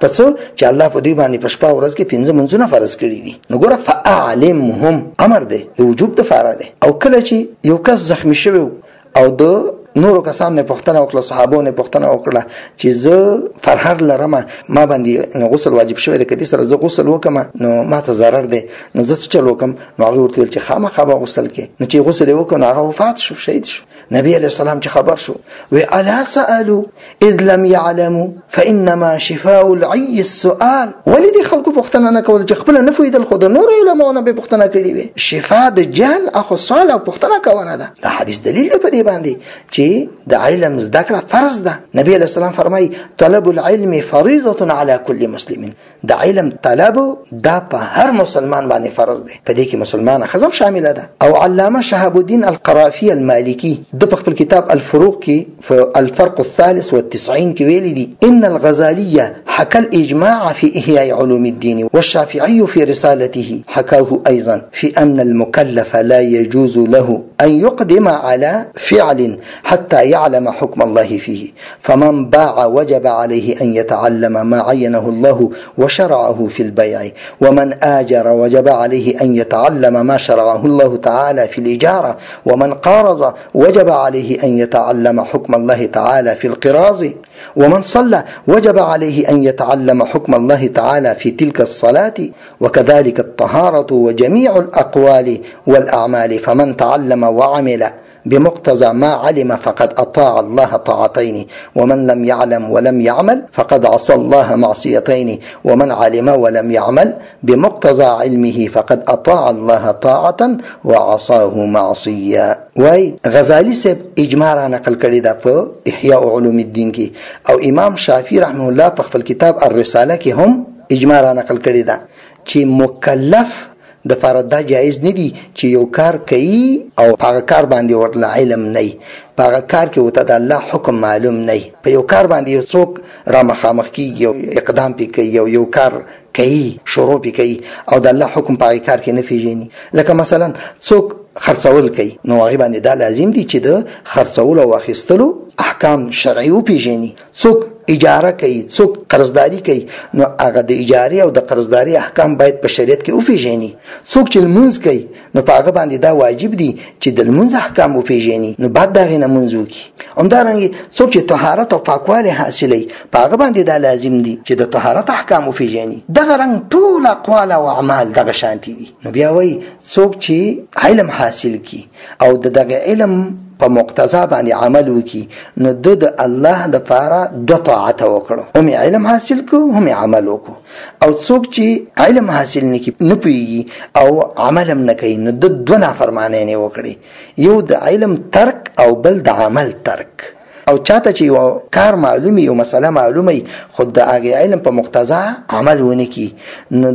پڅو چې الله په دوی باندې پښپا ورځ کې 5 منځونه فرض کړی دي. نو ګوره فاعلمهم امر دی د وجوب د فاره دی. او کله چې یو کس زخمی شوی او د نورو کسان نه پوښتنه وکړه، صحابو نه پوښتنه وکړه چې زه فرهر لرم، ما باندې غسل واجب شوی دی، کدي سره زه غسل وکم نو ما ته ضرر دی، نو زه څه چل وکم؟ نو هغه ورته چې خامخا به غسل کې. نو چې غسل وکړ نو هغه وفات شو، شهید شو. نبی علیہ السلام چې خبر شو وی الا سالوا اذ لم يعلموا فانما شفاء العي السؤال. ولدي خلکو پوښتنه نه کول چې خپل نه فویدل، خو د نور علماء نه به پوښتنه کړي وي. شفاء د جهل اخو سوال او پوښتنه کوونه ده. دا حدیث دلیل دی په دې باندې چې د علم زده کړه فرض ده. نبی علیہ السلام فرمایي طلب العلم فریضه على كل مسلم. د علم طلب دا په هر مسلمان باندې فرض دی، په دې کې مسلمان خزم شامل ده. او علامه شهاب الدین القرافی المالکی د خپل کتاب الفروق کې الفرق الثالث والتسعين کې ویلي دي ان الغزالي حكى الاجماع في احياء علوم الدين والشافعي في رسالته حكاه ايضا في ان المكلف لا يجوز له ان يقدم على فعل حتى يعلم حكم الله فيه، فمن باع وجب عليه ان يتعلم ما عينه الله وشرعه في البيع، ومن آجر وجب عليه ان يتعلم ما شرعه الله تعالى في الإجارة، ومن قارض وجب عليه أن يتعلم حكم الله تعالى في القراض، ومن صلى وجب عليه أن يتعلم حكم الله تعالى في تلك الصلاة، وكذلك الطهارة وجميع الأقوال والأعمال. فمن تعلم وعمل بمقتضى ما علم فقد أطاع الله طاعتين، ومن لم يعلم ولم يعمل فقد عصى الله معصيتين، ومن علم ولم يعمل بمقتضى علمه فقد أطاع الله طاعة وعصاه معصية. وای غزالی صاحب اجماع را نقل کړی دا په احیاء علوم الدین کې، او امام شافعی رحمه الله په خپل کتاب الرساله کې هم اجماع را نقل کړی دا چې مکلف د فرض دا جایز نه دي چې یو کار کوي او هغه کار باندې ورته علم نه، په هغه کار کې وته د الله حکم معلوم نه، په یو کار باندې یو څوک را مخامخ کیږي او اقدام پې کوي، یو کار کوي شروع پې کوي او د الله حکم په هغه کار کې نه پیژني. لکه مثلا څوک خرڅول کوي نو هغه باندې دا لازم دي چې د خرڅول او اخیستلو احکام شرعي وپیژني. څوک اجاره کوي، څوک قرضداري کوي نو هغه د اجارې او د قرضداري احکام باید په شریعت کې وپیژني. څوک چې لمونځ کوي نو په هغه باندې دا واجب دي چې د لمونځ احکام وپیژني، نو بعد دا غي لمونځ وکړي. همدارنګه څوک چې طهارت او پاکوالی حاصلوي په هغه باندې دا لازم دي چې د طهارت احکام وپیژني. دغه رنګ ټول اقوال او اعمال دغه شانتي دي. نو بیا وایي څوک چې علم حاصل کی او دغه علم په مقتضا باندې عمل وکي نو د الله د پاره د طاعت وکړو، هم علم حاصل کو هم عمل وکړو. او څوک چې علم حاصل نکي نه پويږي او عمل هم نه کوي نو د دوه نافرمانی نه وکړي، یو د علم ترک او بل د عمل ترک. او چاته چې یو کار معلومي یو مسله معلومي خود د هغه علم په مقتضا عمل ونکي نو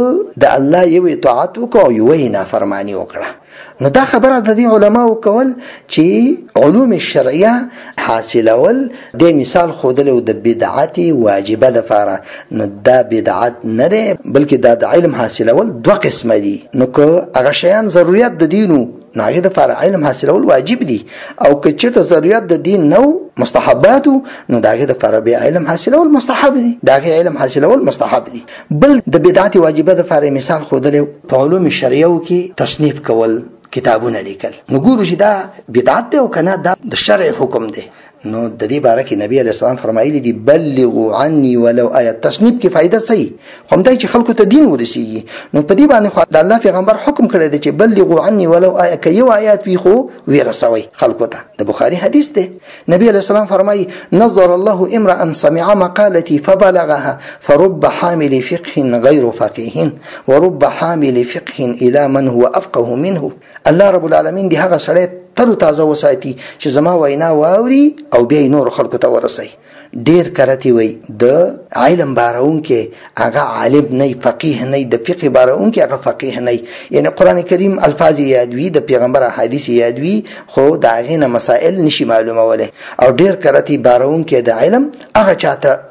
د الله یو اطاعت وکړو یو نافرمانی وکړه. نو دا خبره د دې علماو کول چې علوم الشرعیه حاصلول د مثال خودلو د بدعت واجبه د فاره، نو دا بدعت نه دی بلکې دا د علم حاصلول دوه قسمه دي. نو که هغه شیان ضرورت د دینو ناغه د فار علم حاصلول واجب دي، او که چېرته ضرورت د دین نو مستحباتو نو داغه د فار به علم حاصلول مستحب دي، داغه علم حاصلول مستحب دي. بل د بدعت واجبه د فار مثال خودلو په علوم شرعیه کې تصنیف کول، کتابونه لیکل. نو ګورو چې دا بدعت دی او کنه دا د شرع حکم دی. نو د دې باره کې نبی علیہ السلام فرمایلی دي بلغوا عني ولو آیه. تصنیف کې فائدہ صحیح خو هم دای چې خلکو ته دین ورسیږي. نو په دې باندې د الله پیغمبر حکم کړی دی چې بلغوا عني ولو آیه، که یو آیات وي خو ورسوي خلکو ته. د بخاری حدیث دی، نبی علیہ السلام فرمایي نظر الله امرا سمع مقالتي فبلغها فرب حامل فقه غير فقيه ورب حامل فقه الى من هو افقه منه. الله رب العالمین دی هغه سړی تر تازه وساتي چې زما وینا واوري او بیا نور خلکو ته ورسي. ډیر کرتی وي د علم بارون کې هغه عالم نه، فقيه نه، د فقه بارون کې هغه فقيه نه. یعنی قران کریم الفاظ یادوي، د پیغمبر احادیث یادوي، خو دا غینه مسائل نشي معلومه وله. او ډیر کرتی بارون کې د علم هغه چاته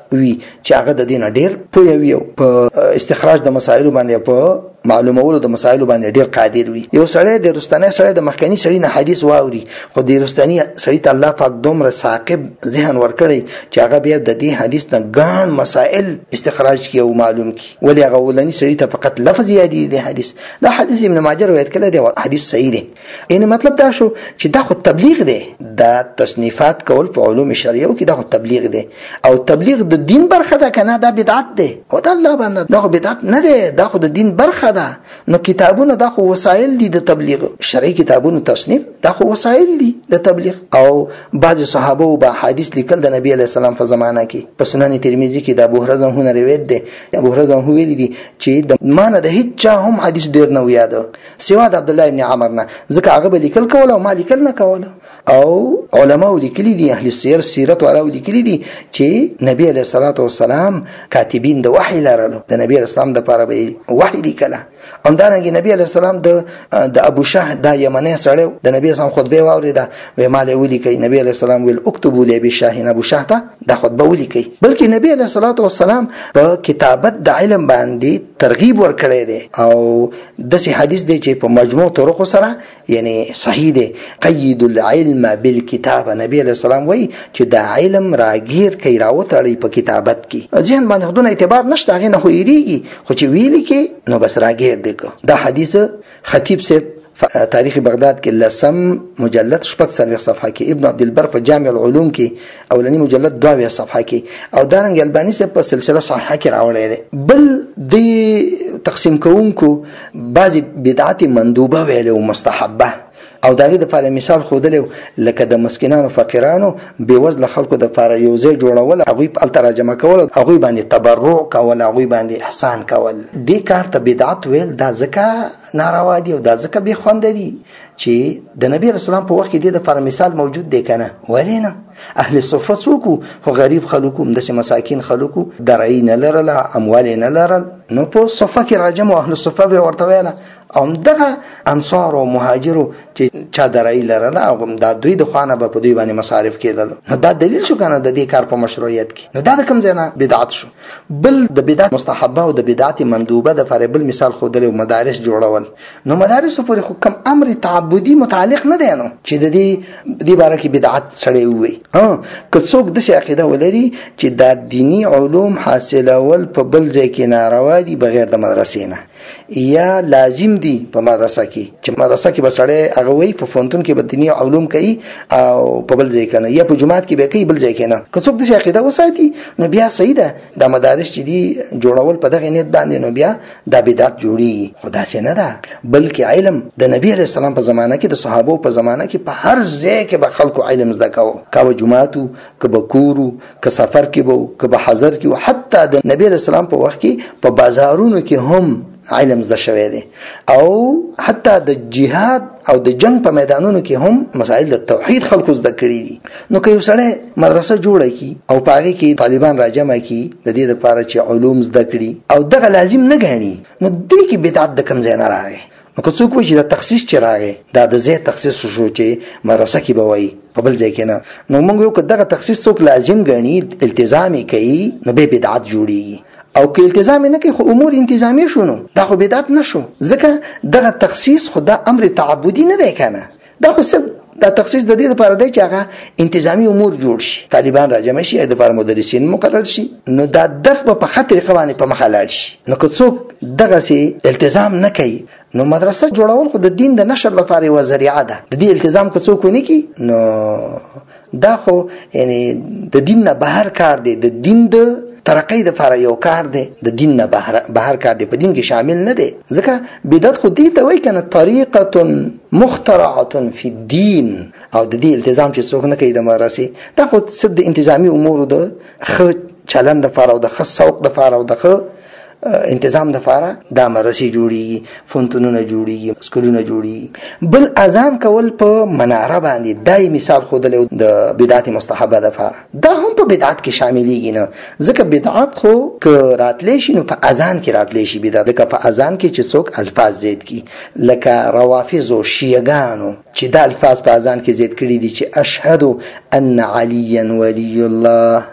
وي چې هغه د دین ډیر پوهه وي په استخراج د مسایلو باندې په معلومولو د مسایلو باندې ډیر قادر وي. یو سړی د رستنی سړی د مخکنی سړی نه حدیث واوري خو د رستنی سړی ته الله پاک دومره ثاقب ذهن ورکړي چې هغه بیا د دې حدیث نه ګڼ مسائل استخراج کړي او معلوم کړي. ولې هغه ولنی سړی ته فقط لفظ یادي د حدیث. دا حدیث ابن ماجه روایت کړی دی، حدیث صحیح دی. یعنی مطلب دا شو چې دا خو تبلیغ دی، دا تصنیفات کول په علوم شرعیه کې دا خو تبلیغ دی او تبلیغ د دین برخه ده کنه، دا بدعت دی او دا الله باندې دا خو بدعت نه دی، دا خو د دین برخه ده. نو کتابونه دا خو وسایل دي د تبلیغ، شرعي کتابونو تصنیف دا خو وسایل دي د تبلیغ. او بعض صحابه او با حدیث لیکل د نبی علیه السلام په زمانہ کې په سنن ترمذی کې د ابو هريره هونه روایت دی. ابو هريره هو ویلي دي چې د مانه د هیڅ چا هم حدیث ډیر نه یاد سوا د عبد الله ابن عمر نه، ځکه هغه لیکل کول او ما لیکل نه کول. او علماء لیکلي دي، اهل سیر سیرت والا لیکلي دي چې نبی علیه الصلاۃ والسلام کاتبین د وحی لرلو، د نبی اسلام د لپاره به وحی لیکله. همدارنګه نبی علیه السلام د ابو شه د یمنی سره د نبی اسلام خطبه واوریده و مال ولیکي. نبی علیه السلام ویل اكتبوا لابي شه ابو شه ته د خطبه ولیکي. بلکې نبی علیه الصلاۃ والسلام په کتابت د علم باندې ترغیب ورکړی دی او داسې حدیث دی چې په مجموع طرق سره یعنی صحیح دی. قید العلم بالکتابه، نبی علیه السلام وایي چې د علم راګیر کوي راوتړي په کتابت کې. ځین باندې خودونه اعتبار نشته، هغه نه هېریږي، خو چې ویلي کې نو بس راګیر دی. دا حدیث خطیب سے تاریخ بغداد کې لسم مجلد 46 صفحه کې، ابن عبد البر په جامع العلوم کې اولنی مجلد 22 صفحه کې، او دارنګ البانی سے په سلسله صحیحه کې راوړی دی. بل د تقسیم کوونکو بعضی بدعت مندوبه ویل او مستحبه او دغه د فعال مثال خودلو لکه د مسکینانو فقیرانو بیوزله خلکو د فار یو ځای جوړول، هغه په ترجمه کول، هغه باندې تبرع کول، هغه باندې احسان کول. دې کار ته بدعت ویل دا ځکه ناروا دي او دا ځکه به خوند دي چې د نبی رسول الله په وخت کې د فار مثال موجود دی کنه. ولینا اهل صفه څوک خو غریب خلکو د مساکین خلکو درعی نه لرل، اموال نه لرل، نو په صفه کې راجم اهل صفه به ورته ویل او دغه انصار او مهاجرو چې چا درای لرل او دا دوی د خانه په دوی باندې مصارف کېدل. نو دا دلیل شو کنه د دې کار په مشروعیت کې. نو دا د کوم ځای نه بدعت شو. بل د بدعت مستحبه او د بدعت مندوبه د فربل مثال خودل او مدارس جوړول. نو مدارس پورې خو کوم امر تعبدي متعلق نه دی، نو چې د دې باره کې بدعت سړی وي. که څوک د عقیده ولري چې دا دینی علوم حاصلول په بل ځای کې ناروا دي بغیر د مدرسې نه، یا لازم دي په مدرسه کې چې مدرسه کې بسړی هغه وي په فونتون کې به دینی علوم کوي او په بل ځای کې نه، یا په جماعت کې به کوي بل ځای کې نه. که څوک د عقیده وساتي نو بیا صحیح ده. د مدارس چې دي جوړول په دغه نیت باندې نو بیا د بدعت جوړي. خدا سي نه ده، بلکې علم د نبی عليه السلام په زمانه کې د صحابه په زمانه کې په هر ځای کې به خلکو علم زده کاوه جماعتو که کورو که سفر کې به که به حضر کې، حتی د نبی عليه السلام په وخت کې په بازارونو کې هم علم زده شوی دی، او حتی د جهاد او د جنگ په میدانونو کې هم مسائل د توحید خلکو زده کړي دي. نو که یو سړی مدرسه جوړه کی او پاره کې طالبان راجمع کی د دې لپاره چې علوم زده کړي او دغه لازم نه ګڼي، نو دې کې بدعت د کوم ځای نه راغی. نو که څوک وایي چې د تخصیص چې راغی دا د ځای تخصیص شو چې مدرسه کې به وایي په بل ځای کې نه، نو موږ یو که دغه تخصیص څوک لازم ګڼي التزام کوي نو به بدعت جوړیږي. او که التزام نه کوي خو امور انتظامی شونو دا خو بدعت نشو، ځکه دغه تخصیص خو دا امر تعبدي نه دی کنه. دا خو صرف دا تخصیص د دې لپاره دی چې هغه انتظامی امور جوړ شي، طالبان راجمع شي، د لپاره مدرسین مقرر شي، نو دا درس په خطر قوانین په مخه لاړ شي. نو که څوک دغه سي التزام نه کوي نو مدرسه جوړول خو د دین د نشر لپاره و ذریعہ ده. د دې التزام که څوک ونه کوي نو دا خو یعنی د دین نه بهر کار دی، د دین د ترقی د لپاره یو کار دی، د دین نه بهر کار دی، په دین کې شامل نه دی. ځکه بدعت خو دې ته وایي کنه طریقه مخترعه فی الدین، او د دې التزام چې څوک نه کوي د مدرسې دا خو صرف د انتظامی امور د ښه چلند لپاره او د ښه سوق لپاره او د ښه انتظام د لپاره دا مدرسې جوړیږي، فونتونونه جوړیږي، سکولونه جوړیږي. بل اذان کول په مناره باندې دای مثال خودل د بدعت مستحبه ده لپاره دا هم په بدعت کې شاملېږي نه، ځکه بدعت خو که راتلی شي نو په اذان کې راتلی شي بدعت. لکه په اذان کې چې څوک الفاظ زیات کی، لکه روافض او شیعگانو چې دا الفاظ په اذان کې زیات کړي دي چې اشهد ان علیا ولی الله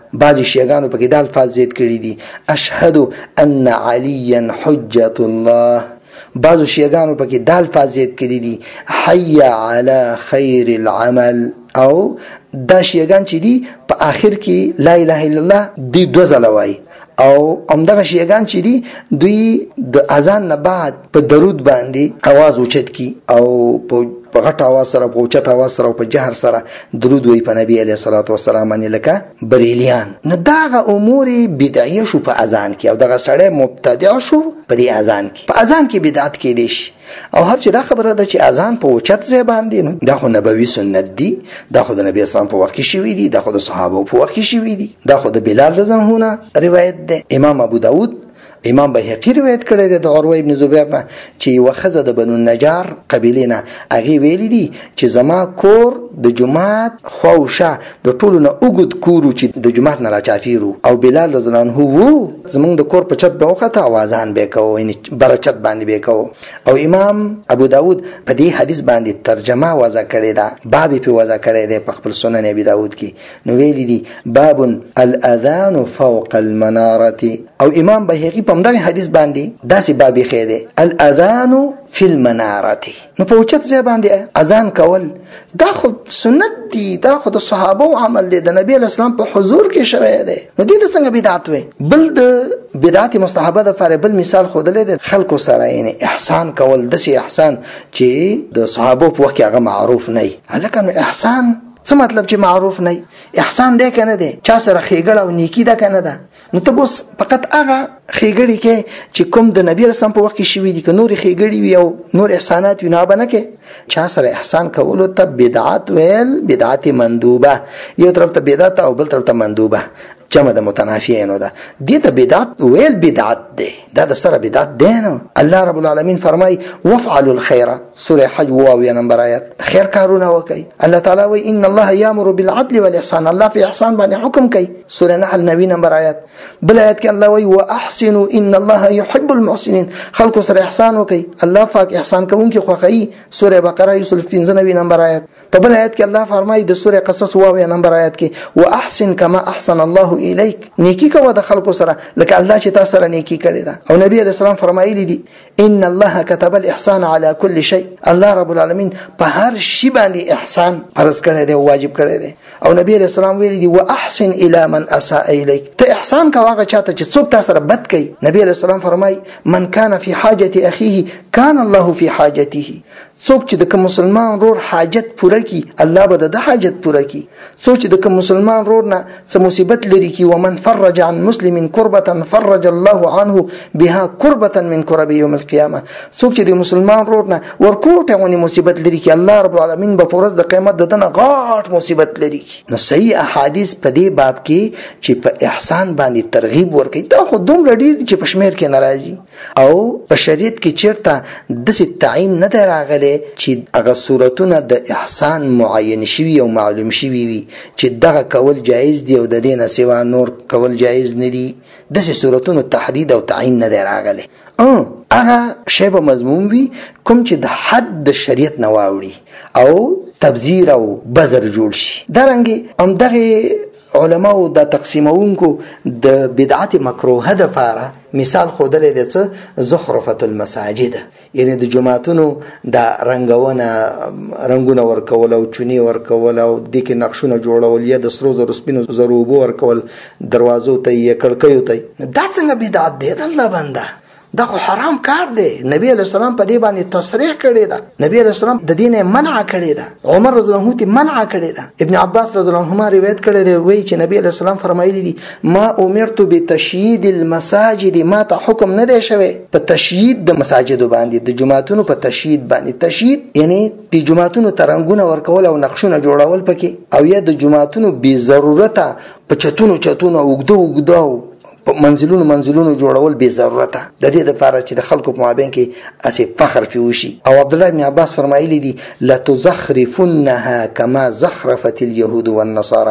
بعضی شیعاګانو پکې دا الفاظ زیات کړي دي اشهد ان علیا حجت الله. بعضو شیعاګانو پکې دا الفاظ زیات کړي دي حي علی خیر العمل. او دا شیعاګان چې دي په آخر کې لا اله الا الله دی 2 ځله وایي. او همدغه شیعاګان چې دي دوی د اذان نه بعد په درود باندې आवाज اوچت کی او په غټ आवाज سره په اوچت आवाज سره او په جهر سره درود وی په نبی علیه الصلاۃ والسلام باندې لکه بریلیان. نو دغه امور بدعیه شو په اذان کې او دغه سړی مبتدع شو په دې اذان کې. په اذان کې بدعت کې دي او هر چې دا خبره ده چې اذان په اوچت ځای باندې نو دا خو نبوي سنت دي، دا خو د نبی اسلام په وخت کې شوی دي، دا خو د صحابه په وخت کې شوی دي، دا خو د بلال رضی الله عنه روایت ده. امام ابو داود امام بهقی روایت کړی دی د عروه ابن زبیر نه چې یوه ښځه د بنو النجار قبیلې نه هغې ویلي دي چې زما کور د جومات خوا و شا د ټولو نه اوږد کور و چې د جومات نه راچاپېر و او بلال رضی الله عنه و زمونږ د کور په چت به وخته او اذان به یې کوو، یعنې بره چت باندې به یې کوو. او امام ابو داود په دې حدیث باندې ترجمه وضع کړې ده، باب یې پرې وضع کړی دی په خپل سنن ابي داود کې. نو ویلي دي باب الاذان فوق المنارة. او امام بهقی په همدغه حدیث باندې داسې باب یې ښی دی الاذان فی المنارة. نو په اوچت ځای باندې اذان کول دا خو سنت دی، دا خو د صحابو عمل دی، د نبی علیه السلام په حضور کې شوی دی. نو دې ته څنګه بدعت وی؟ بل د بدعت مستحبه دپاره بل مثال ښودلی دی خلکو سره یعنې احسان کول، داسې احسان چې د صحابو په وخت کې هغه معروف نه وي. هلکه نو احسان څه مطلب چې معروف نه وي؟ احسان دی که نه دی؟ چا سره ښېګړه او نیکي ده که نه ده؟ نو ته اوس فقط هغه ښېګړې کې چې کوم د نبي رسول په وخت کې شوي دي که نورې ښېګړې وي او نور احسانات وي نو هغه به نه کوې. چا سره احسان کولو ته بدعت ویل، بدعت مندوبه، یو طرف ته بدعت او بل طرف ته مندوبه، جمع د متنافیینو ده. دې ته بدعت ویل بدعت دی، دا د سره بدعت دی نه. الله رب العالمین فرمای وفعلوا الخير، سوره حج 2 نمبر آیت، خیر کارونه وکړئ. الله تعالی وی ان الله یامر بالعدل والاحسان، الله په احسان باندې حکم کوي، سوره نحل 9 نمبر آیت. بل آیت کې الله وی واحسنوا ان الله يحب المحسنين، خلق سره احسان وکړئ، الله پاک احسان کوونکی خوښوي، سوره بقره 95 نمبر آیت. په بل آیت کې الله فرمایي د سوره قصص 2 نمبر آیت کې واحسن كما احسن الله الیک، نیکی کوه د خلکو سره لکه الله چې تاسو سره نیکی کړې ده. او نبی علیہ السلام فرمایلی دي ان الله كتب الاحسان على كل شيء، الله رب العالمین په هر شی باندې احسان فرض کړی دی، واجب کړی دی. او نبی علیہ السلام ویلی دي واحسن الى من اساء الیک، ته احسان کوه هغه چاته چې څوک تاسو سره بد کوي. نبی علیہ السلام فرمای من كان في حاجه اخيه كان الله في حاجته، څوک چې د کوم مسلمان رور حاجت پوره کی الله به د حاجت پوره کی. څوک چې د کوم مسلمان رور نه څه مصیبت لري کی ومن فرج عن مسلم كربه فرج الله عنه بها كربه من كرب يوم القيامه، څوک چې د مسلمان رور نه ورکوټه ونی مصیبت لري کی الله رب العالمین به پرز د قیامت دنه غاټ مصیبت لري کی. نو صحیح احادیث په دې باب کې چې په احسان باندې ترغیب ورکړي دا خو دومره ډیر چې په شمیر کې ناراضي. او په شریعت کې چیرته داسې تعین نه دی راغلی چې هغه صورتونه د احسان معین شوي او معلوم شوي وي چې دغه کول جایز دی او د دې نه سوا نور کول جایز نه دي. داسې صورتونو تحدید او تعین نه دی راغلی. هغه شی به مضمون وي کوم چې د حد د شریعت نه واوړي او تبذیر او بذر جوړ شي. دارنګې همدغې علماو د تقسیمونکو د بدعت مکروهه دپاره مثال ښودلی دی څه زخرفة المساجد، یعنی د جوماتونو د رنګونه ورکول او چونې ورکول او دې کې نقشونه جوړول یا د سرو زرو سپینو زرو اوبه ورکول دروازو ته یا کړکیو ته، دا څنګه بدعت دی؟ د الله بنده دا خو حرام کار دی. نبی علیہ السلام په دې باندې تصریح کړی ده، نبی علیہ السلام د دین منع کړی ده، عمر رضی الله عنه ته منع کړی ده. ابن عباس رضی الله عنهما روایت کړی دی وایي چې نبی علیہ السلام فرمایلی دي ما امرت بتشیید المساجد، ما ته حکم نه دی شوی په تشیید د مساجدو باندې، د جماعتونو په تشیید باندې. تشیید یعنی د جماعتونو ترنګونه ورکول او نقشونه جوړول پکې، او یا د جماعتونو بې ضرورته په چتونو اوږده منزلونو جوړول به ضرورت د دې لپاره چې د خلکو په مابین کې اسی فخر فيوشي. او عبد الله بن عباس فرمایلی دي لا تزخرفنها كما زخرفت اليهود والنصارى.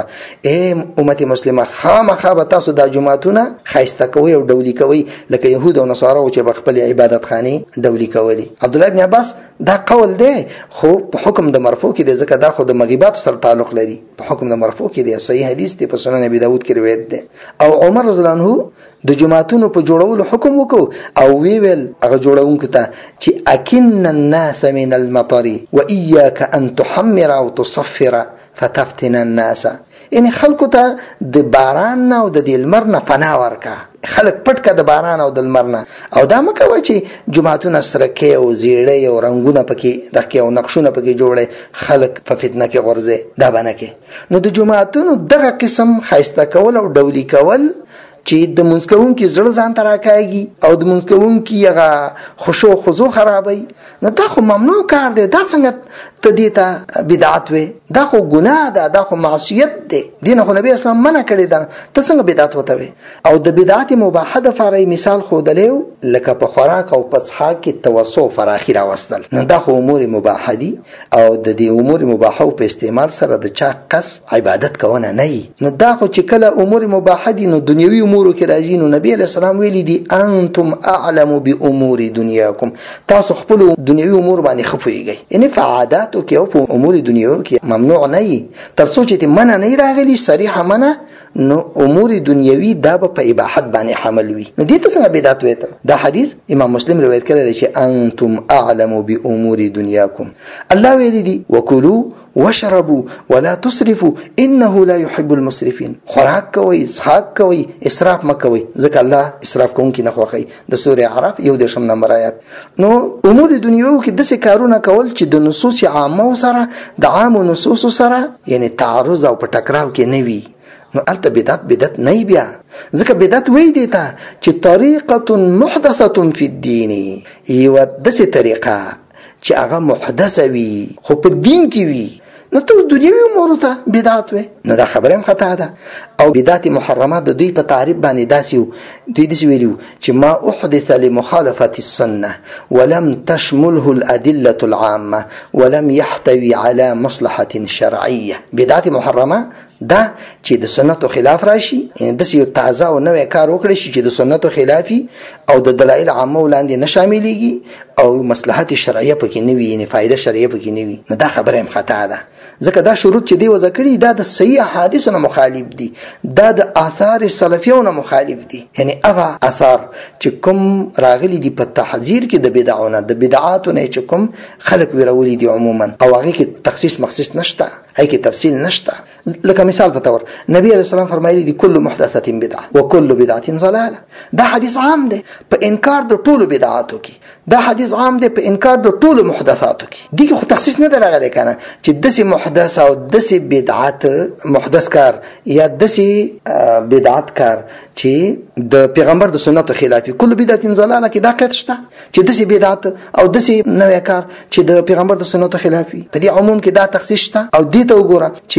امت مسلمه خامخا به تاسو د جمعتونه خاصه کوي او ډولي کوي لکه يهود او نصارا چې بخپل عبادت خانه ډولي کوي. عبد الله بن عباس دا قول دی خو په حکم د مرفوع کې د ځکه دا خو د مغیبات سره تعلق لري. په حکم د مرفوع کې دی صحیح حدیث دی په سنن ابي داود کې روایت دی. او عمر رضی الله عنه د جمعتونو په جوړولو حکم وکاو او ویل هغه جوړونکو ته چې اكن الناس من المطر واياك ان تحمر او تصفر فتفتن الناس. یعنی خلکو ته د باران او د لمر نه فنا ورکا، خلک پټ کا د باران او د لمر نه. او دا مکوه چې جمعتونه سرکې او زیړې او رنگونه پکې دغه او نقشونه پکې جوړې خلک په فتنه کې غورځي. دا باندې کې نو د جمعتونو دغه قسم خاصه کول او ډولي کول چې د منځکون کې زړه ځان تراکایږي او د منځکون کې هغه خشوع خضوع خرابوي، نو دا خو ممنوع کار دی. دا څنګه ته دې ته بدعت وې؟ دا خو ګناه ده، دا خو معصیت دی. دین خو نبی اسلام منع کړی ده، ته څنګه بدعت وته وې؟ او د بدعت مباحه د فارای مثال خو دلیو لکه په خوراک او په څښاک کې توسع فراخي راوستل، نو دا خو امور مباحه دي. او د دې امور مباحه په استعمال سره د چا قص عبادت کوونه نه، نو دا خو چې کله امور مباحه دي نو دنیوي امور کې راځي. نو نبی علیہ السلام ویلي دي انتم اعلم بامور دنیاکم، تاسو خپل دنیوي امور باندې خفويږئ. یعنی فعادات او کې او په امور دنیوي کې ممنوع نه وي تر څو چې منع نه راغلي صریحه منع، نو امور دنیوي دا په اباحت باندې حمل وي. نو دې ته څنګه بدعت وایي؟ دا حدیث امام مسلم روایت کړی دی چې انتم اعلم بامور دنیاکم. الله ویلي دي وکلوا واشربوا ولا تسرفوا انه لا يحب المسرفين. خوراک کوي، څښاک کوي، اسراف مکوي، ځکه الله اسراف کوونکی نه خوښي. د سورې اعراف 11 نمبر آیات. نو امور دنیوي کې د څه کارونه کول چې د نصوص عامه سره د عام نصوص سره یعنی تعارض او په ټکراو کې نه وي، نو البته بدعت نه بیا. ځکه بدعت وایي دی ته چې طریقه محدثه فی الدین، یو داسې طریقه چې هغه محدثه وي خو په دین کې وي، نو ته دنیوي امور ته بدعت وې، نو دا خبره هم خطا ده. او بدعت محرمات د دوی په تعریف باندې دوی داسې ویلي چې ما احدث لمخالفه السنه ولم تشمله الادله العامه ولم يحتوي على مصلحه شرعيه. بدعت محرمه دا چې د سنتو خلاف راشي، یعنی د یو تازه او نوې کار وکړي شي چې د سنتو خلافي او د دلایل عامه وړاندې نه شاملېږي او مصلحت شرعیه پکې نه وي، یعنی فائدہ شرعیه پکې نه وي، نو دا خبره هم خطا ده. ځکه دا شروط چې دی وضع کړي دا د صحیح احادیثو نه مخالف دي، دا د آثار سلفیو نه مخالف دي. یعنی هغه آثار چې کوم راغلي دي په تحذير کې د بدعونه د بدعاتو نه چې کوم خلق ویرولي دي عموما، او هغه کې تخصیص مخصوص نشته، هغه کې تفصیل نشته. لکه مثال په تور نبی علیہ السلام فرمایلی دي کل محدثه بدعه وكل بدعه ضلاله. دا حدیث عام دی په انکار د ټولو بدعاتو کې، دا حدیث عام دی په انکار د ټولو محدثاتو کې. دغه خو تخصیص نه درغلی کنه چې دسي محدث او دسي بدعت محدث کار یا دسي بدعت کار چې د پیغمبر د سنتو خلافي کل بدعه ضلاله کې دا قید شته چې دسي بدعت او دسي نوې کار چې د پیغمبر د سنتو خلافي په دې عموم کې دا تخصیص شته. او دې ته وګوره چې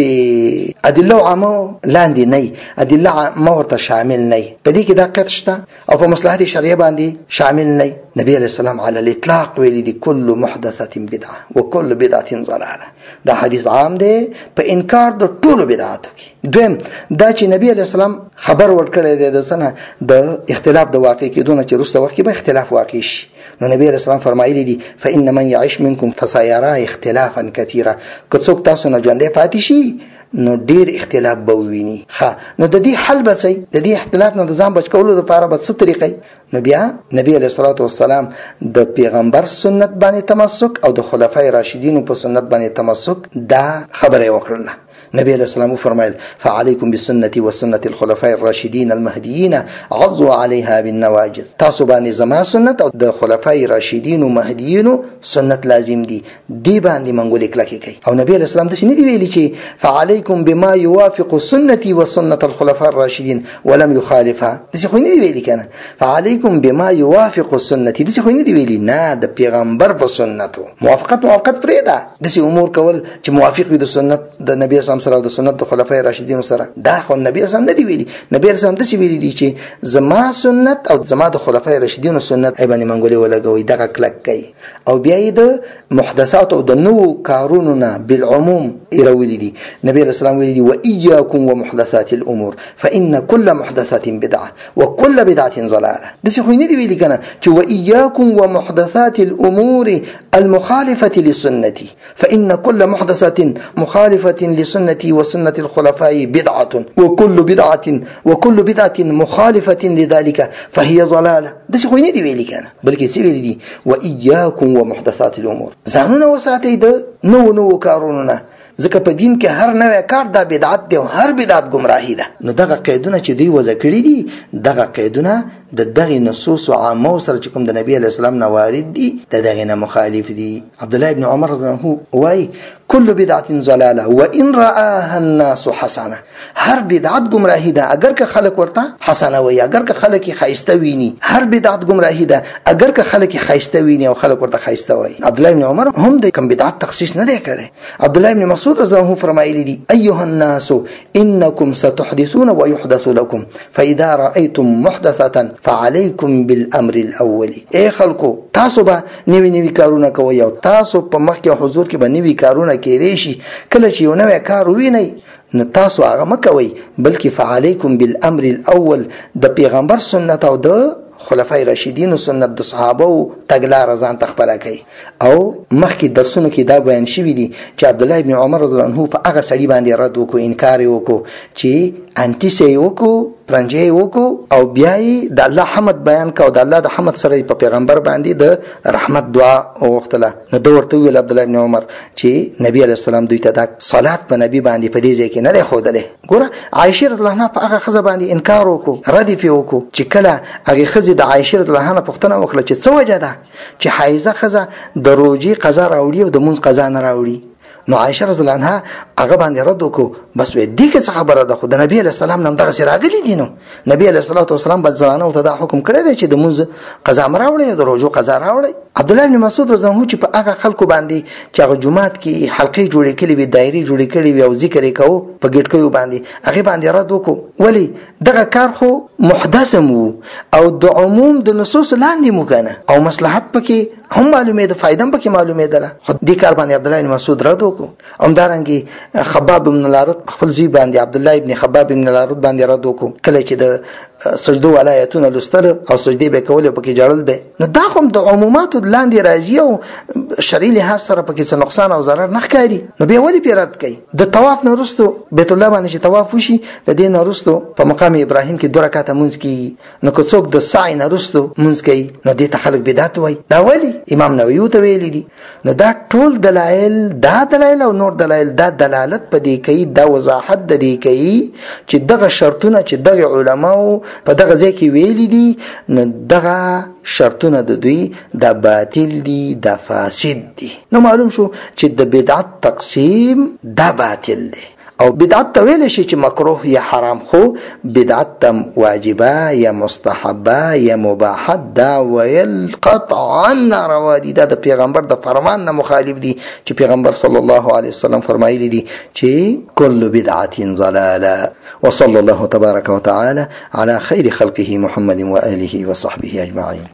ادله عامه لاندې نه، ادله عامه ورته شامل نه، په دې کې دا قید شته او په مصلحت شرعیه باندې شامل نه. نبی علیہ السلام علی الاطلاق ویلی دی کل محدثه بدعه وكل بدعه ضلاله. دا حدیث عام دی په انکار د ټولو بدعاتو کې. دویم دا چې نبی علیہ السلام خبر ورکړی دی د څنګه د اختلاف د واقع کېدو نه چې وروسته وخت کې به اختلاف واقع شي. نو نبی علیہ السلام فرمایلی دي فإن من يعيش منكم فسيرى اختلافا كثيرا. که څوک تاسو نه ژوندی پاتې شي نو ډیر اختلاف به وویني. نو د دې حل به څه؟ د دې اختلاف نه د ځان بچ کولو لپاره به څه طریقې؟ نو بیا نبی علیہ الصلوۃ والسلام د پیغمبر سنت باندې تمسک او د خلفای راشدین په سنت باندې تمسک دا خبره وکړه. نبی علیہ السلام فرمایل فعليكم بسنتي وسنة الخلفاء الراشدين المهديين عضوا عليها بالنواجذ. تاسو باندې زما سنت او د خلفای راشدین او مهدیین سنت لازم دي، دی باندې منګول کلکې کوي. او نبی علیہ السلام د شنو دی ویلي چې فعليكم بما يوافق سنتي وسنة الخلفاء الراشدين ولم يخالفها. د څه خو نه دی ویلي کنه فعليكم بما يوافق سنتي، د څه خو نه دی ویلي نه د پیغمبر په سنتو موافقت پرې ده. د څه امور کول چې موافق وي د سنت د نبی صلی اسلام سره او د سنت د خلفای راشدین سره. دا خو نبی اسلام نه دی ویلي. نبی اسلام د سی ویلي دي چې زما سنت او زما د خلفای راشدین سنت ای باندې منګولې ولګوي دغه کلک کوي. او بیا د محدثات او د نو کارونو نه بالعموم ایرولې دي. نبی اسلام ویلي دي واياكم ومحدثات الامور فان كل محدثات بدعه وكل بدعه ضلاله. د سی خو نه دی ویلي کنه چې واياكم ومحدثات الامور المخالفه لسنتي فان كل محدثات مخالفه لسنتي وسنه الخلفاء بدعه وكل بدعه مخالفه لذلك فهي ضلاله. د سی خو نه دی ویلي کنه بلکې سی ویلي دي واياكم ومحدثات الامور. ځانونه وساتئ د نو کارونو نه، ځکه په دین کې هر نوې کار د بدعت دی او هر بدعت گمراهی ده. نو دغه قیدونه چې دوی وضع کړي دي دغه قیدونه د دغه نصوص عامه سره چې کوم د نبی علیه السلام نه وارد دي د دغه نه مخالف دي. عبد الله ابن عمر رضی الله عنه وایي كل بدعه ضلاله وان راها الناس حسنه. هر بدعت گمراهی ده اگر که خلق ورته حسنه وي، اگر که خلق خیسته ویني. هر بدعت گمراهی ده اگر که خلق خیسته ویني او خلق ورته خیسته وي. عبد الله ابن عمر هم د کوم بدعت تخصیص نه دی کړی. عبد الله ابن مسعود رضی الله عنه فرمایلی دي ايها الناس انكم ستحدثون ويحدث لكم فاذا رايتم محدثه فعليكم بالامر الاول. اي خلقو تاسو به نوی کارونه کوي او تاسو په مخ کې حضور کې به نوی کارونه کېدې شي. کله چې یو نوی کار وینئ نو تاسو هغه مکوئ بلکې فعليكم بالامر الاول د پیغمبر سنت او د خلفای راشدین او سنت د صحابه او تګلار ځان تخپل کوي. او مخکې درسونو کې دا بیان شوی دی چې عبد الله ابن عمر رضی الله عنه په هغه سړي باندې رد وکړو، انکار وکړو چې انټي سي وکړو، پرنجي وکړو او بیا د الله حمد بیان کاو. د الله د حمد سره په پیغمبر باندې د رحمت دعا وغوښتله. نو دا ورته ویل عبد الله ابن عمر چې نبی علیه السلام دوی ته دا صلات په نبی باندې په دې ځای کې نه دی ښودلی. ګوره عایشه رضی الله عنها په هغه ښځه باندې انکار وکړو، رد یې وکړو چې کله هغې ښځې د عایشه رضی الله عنها پوښتنه وکړه چې څه وجه ده چې حایضه ښځه د روژې قضا راوړي او د مونځ قضا نه راوړي. نو عائشه رضی الله عنها هغه باندې رد وکړو. بس وې دې کې څه خبره ده؟ خو د نبی علیه السلام نن دغه راغلي دي. نو نبی علیه الصلاه والسلام بل ځانه ته دا حکم کړی دی چې د مونږ قضا راوړي د روزو قضا راوړي. عبد الله بن مسعود رضی الله عنه چې په هغه خلکو باندې چې هغه جمعات کې حلقې جوړې کړې وي، دایرې جوړې کړې وي او ذکر یې کوو په ګټکیو باندې، هغه باندې رد وکړو. ولی دغه کار خو محدث مو او د عموم د نصوص لاندې مو کنه او مصلحت پکې هم معلومه ده، فائدہ هم پکې معلومه ده. خو دې کار باندې عبد الله بن مسعود رد وکړو. همدارنګه خباب بن الارت خپل ځای باندې عبد الله ابن خباب بن الارت باندې رد وکړو. کله چې د سجدو ولایتونه لستل او سجدي به کول پکې جړل به، نو دا هم د عمومات لاندې راځي او شرعي لحاظ سره پکې څه نقصان او ضرر نه ښکاري. نو به ولې پیرات کوي؟ د طواف نه وروسته بیت الله باندې چې طواف وشي د دې نه وروسته په مقام ابراهیم کې 2 رکعاته مونږ کوي. نو که څوک د سعی نه وروسته مونږ کوي نو دې ته خلک بدعت وایي. دا ولی امام نووي ته ویلي دي. نو دا ټول دلایل او نور دلایل دا دلالت په دې کوي، دا وضاحت د دې کوي چې دغه شرطونه چې دغه علماو په دغه ځای کې ویلي دي نو دغه شرطونه د دوی دا باطل دي، دا فاسد دي. نو معلوم شو چې د بدعت تقسیم دا باطل دی او بدعت ته ویل شي چې مکروه یا حرام، خو بدعت ته واجبه یا مستحبه یا مباحه دا ویل قطعا ناروا دي. دا د پیغمبر د فرمان نه مخالف دي چې پیغمبر صلی الله علیه وسلم فرمایلی دي چې كل بدعه ضلاله. وصلى الله تبارك وتعالى على خير خلقه محمد وآله وصحبه أجمعين.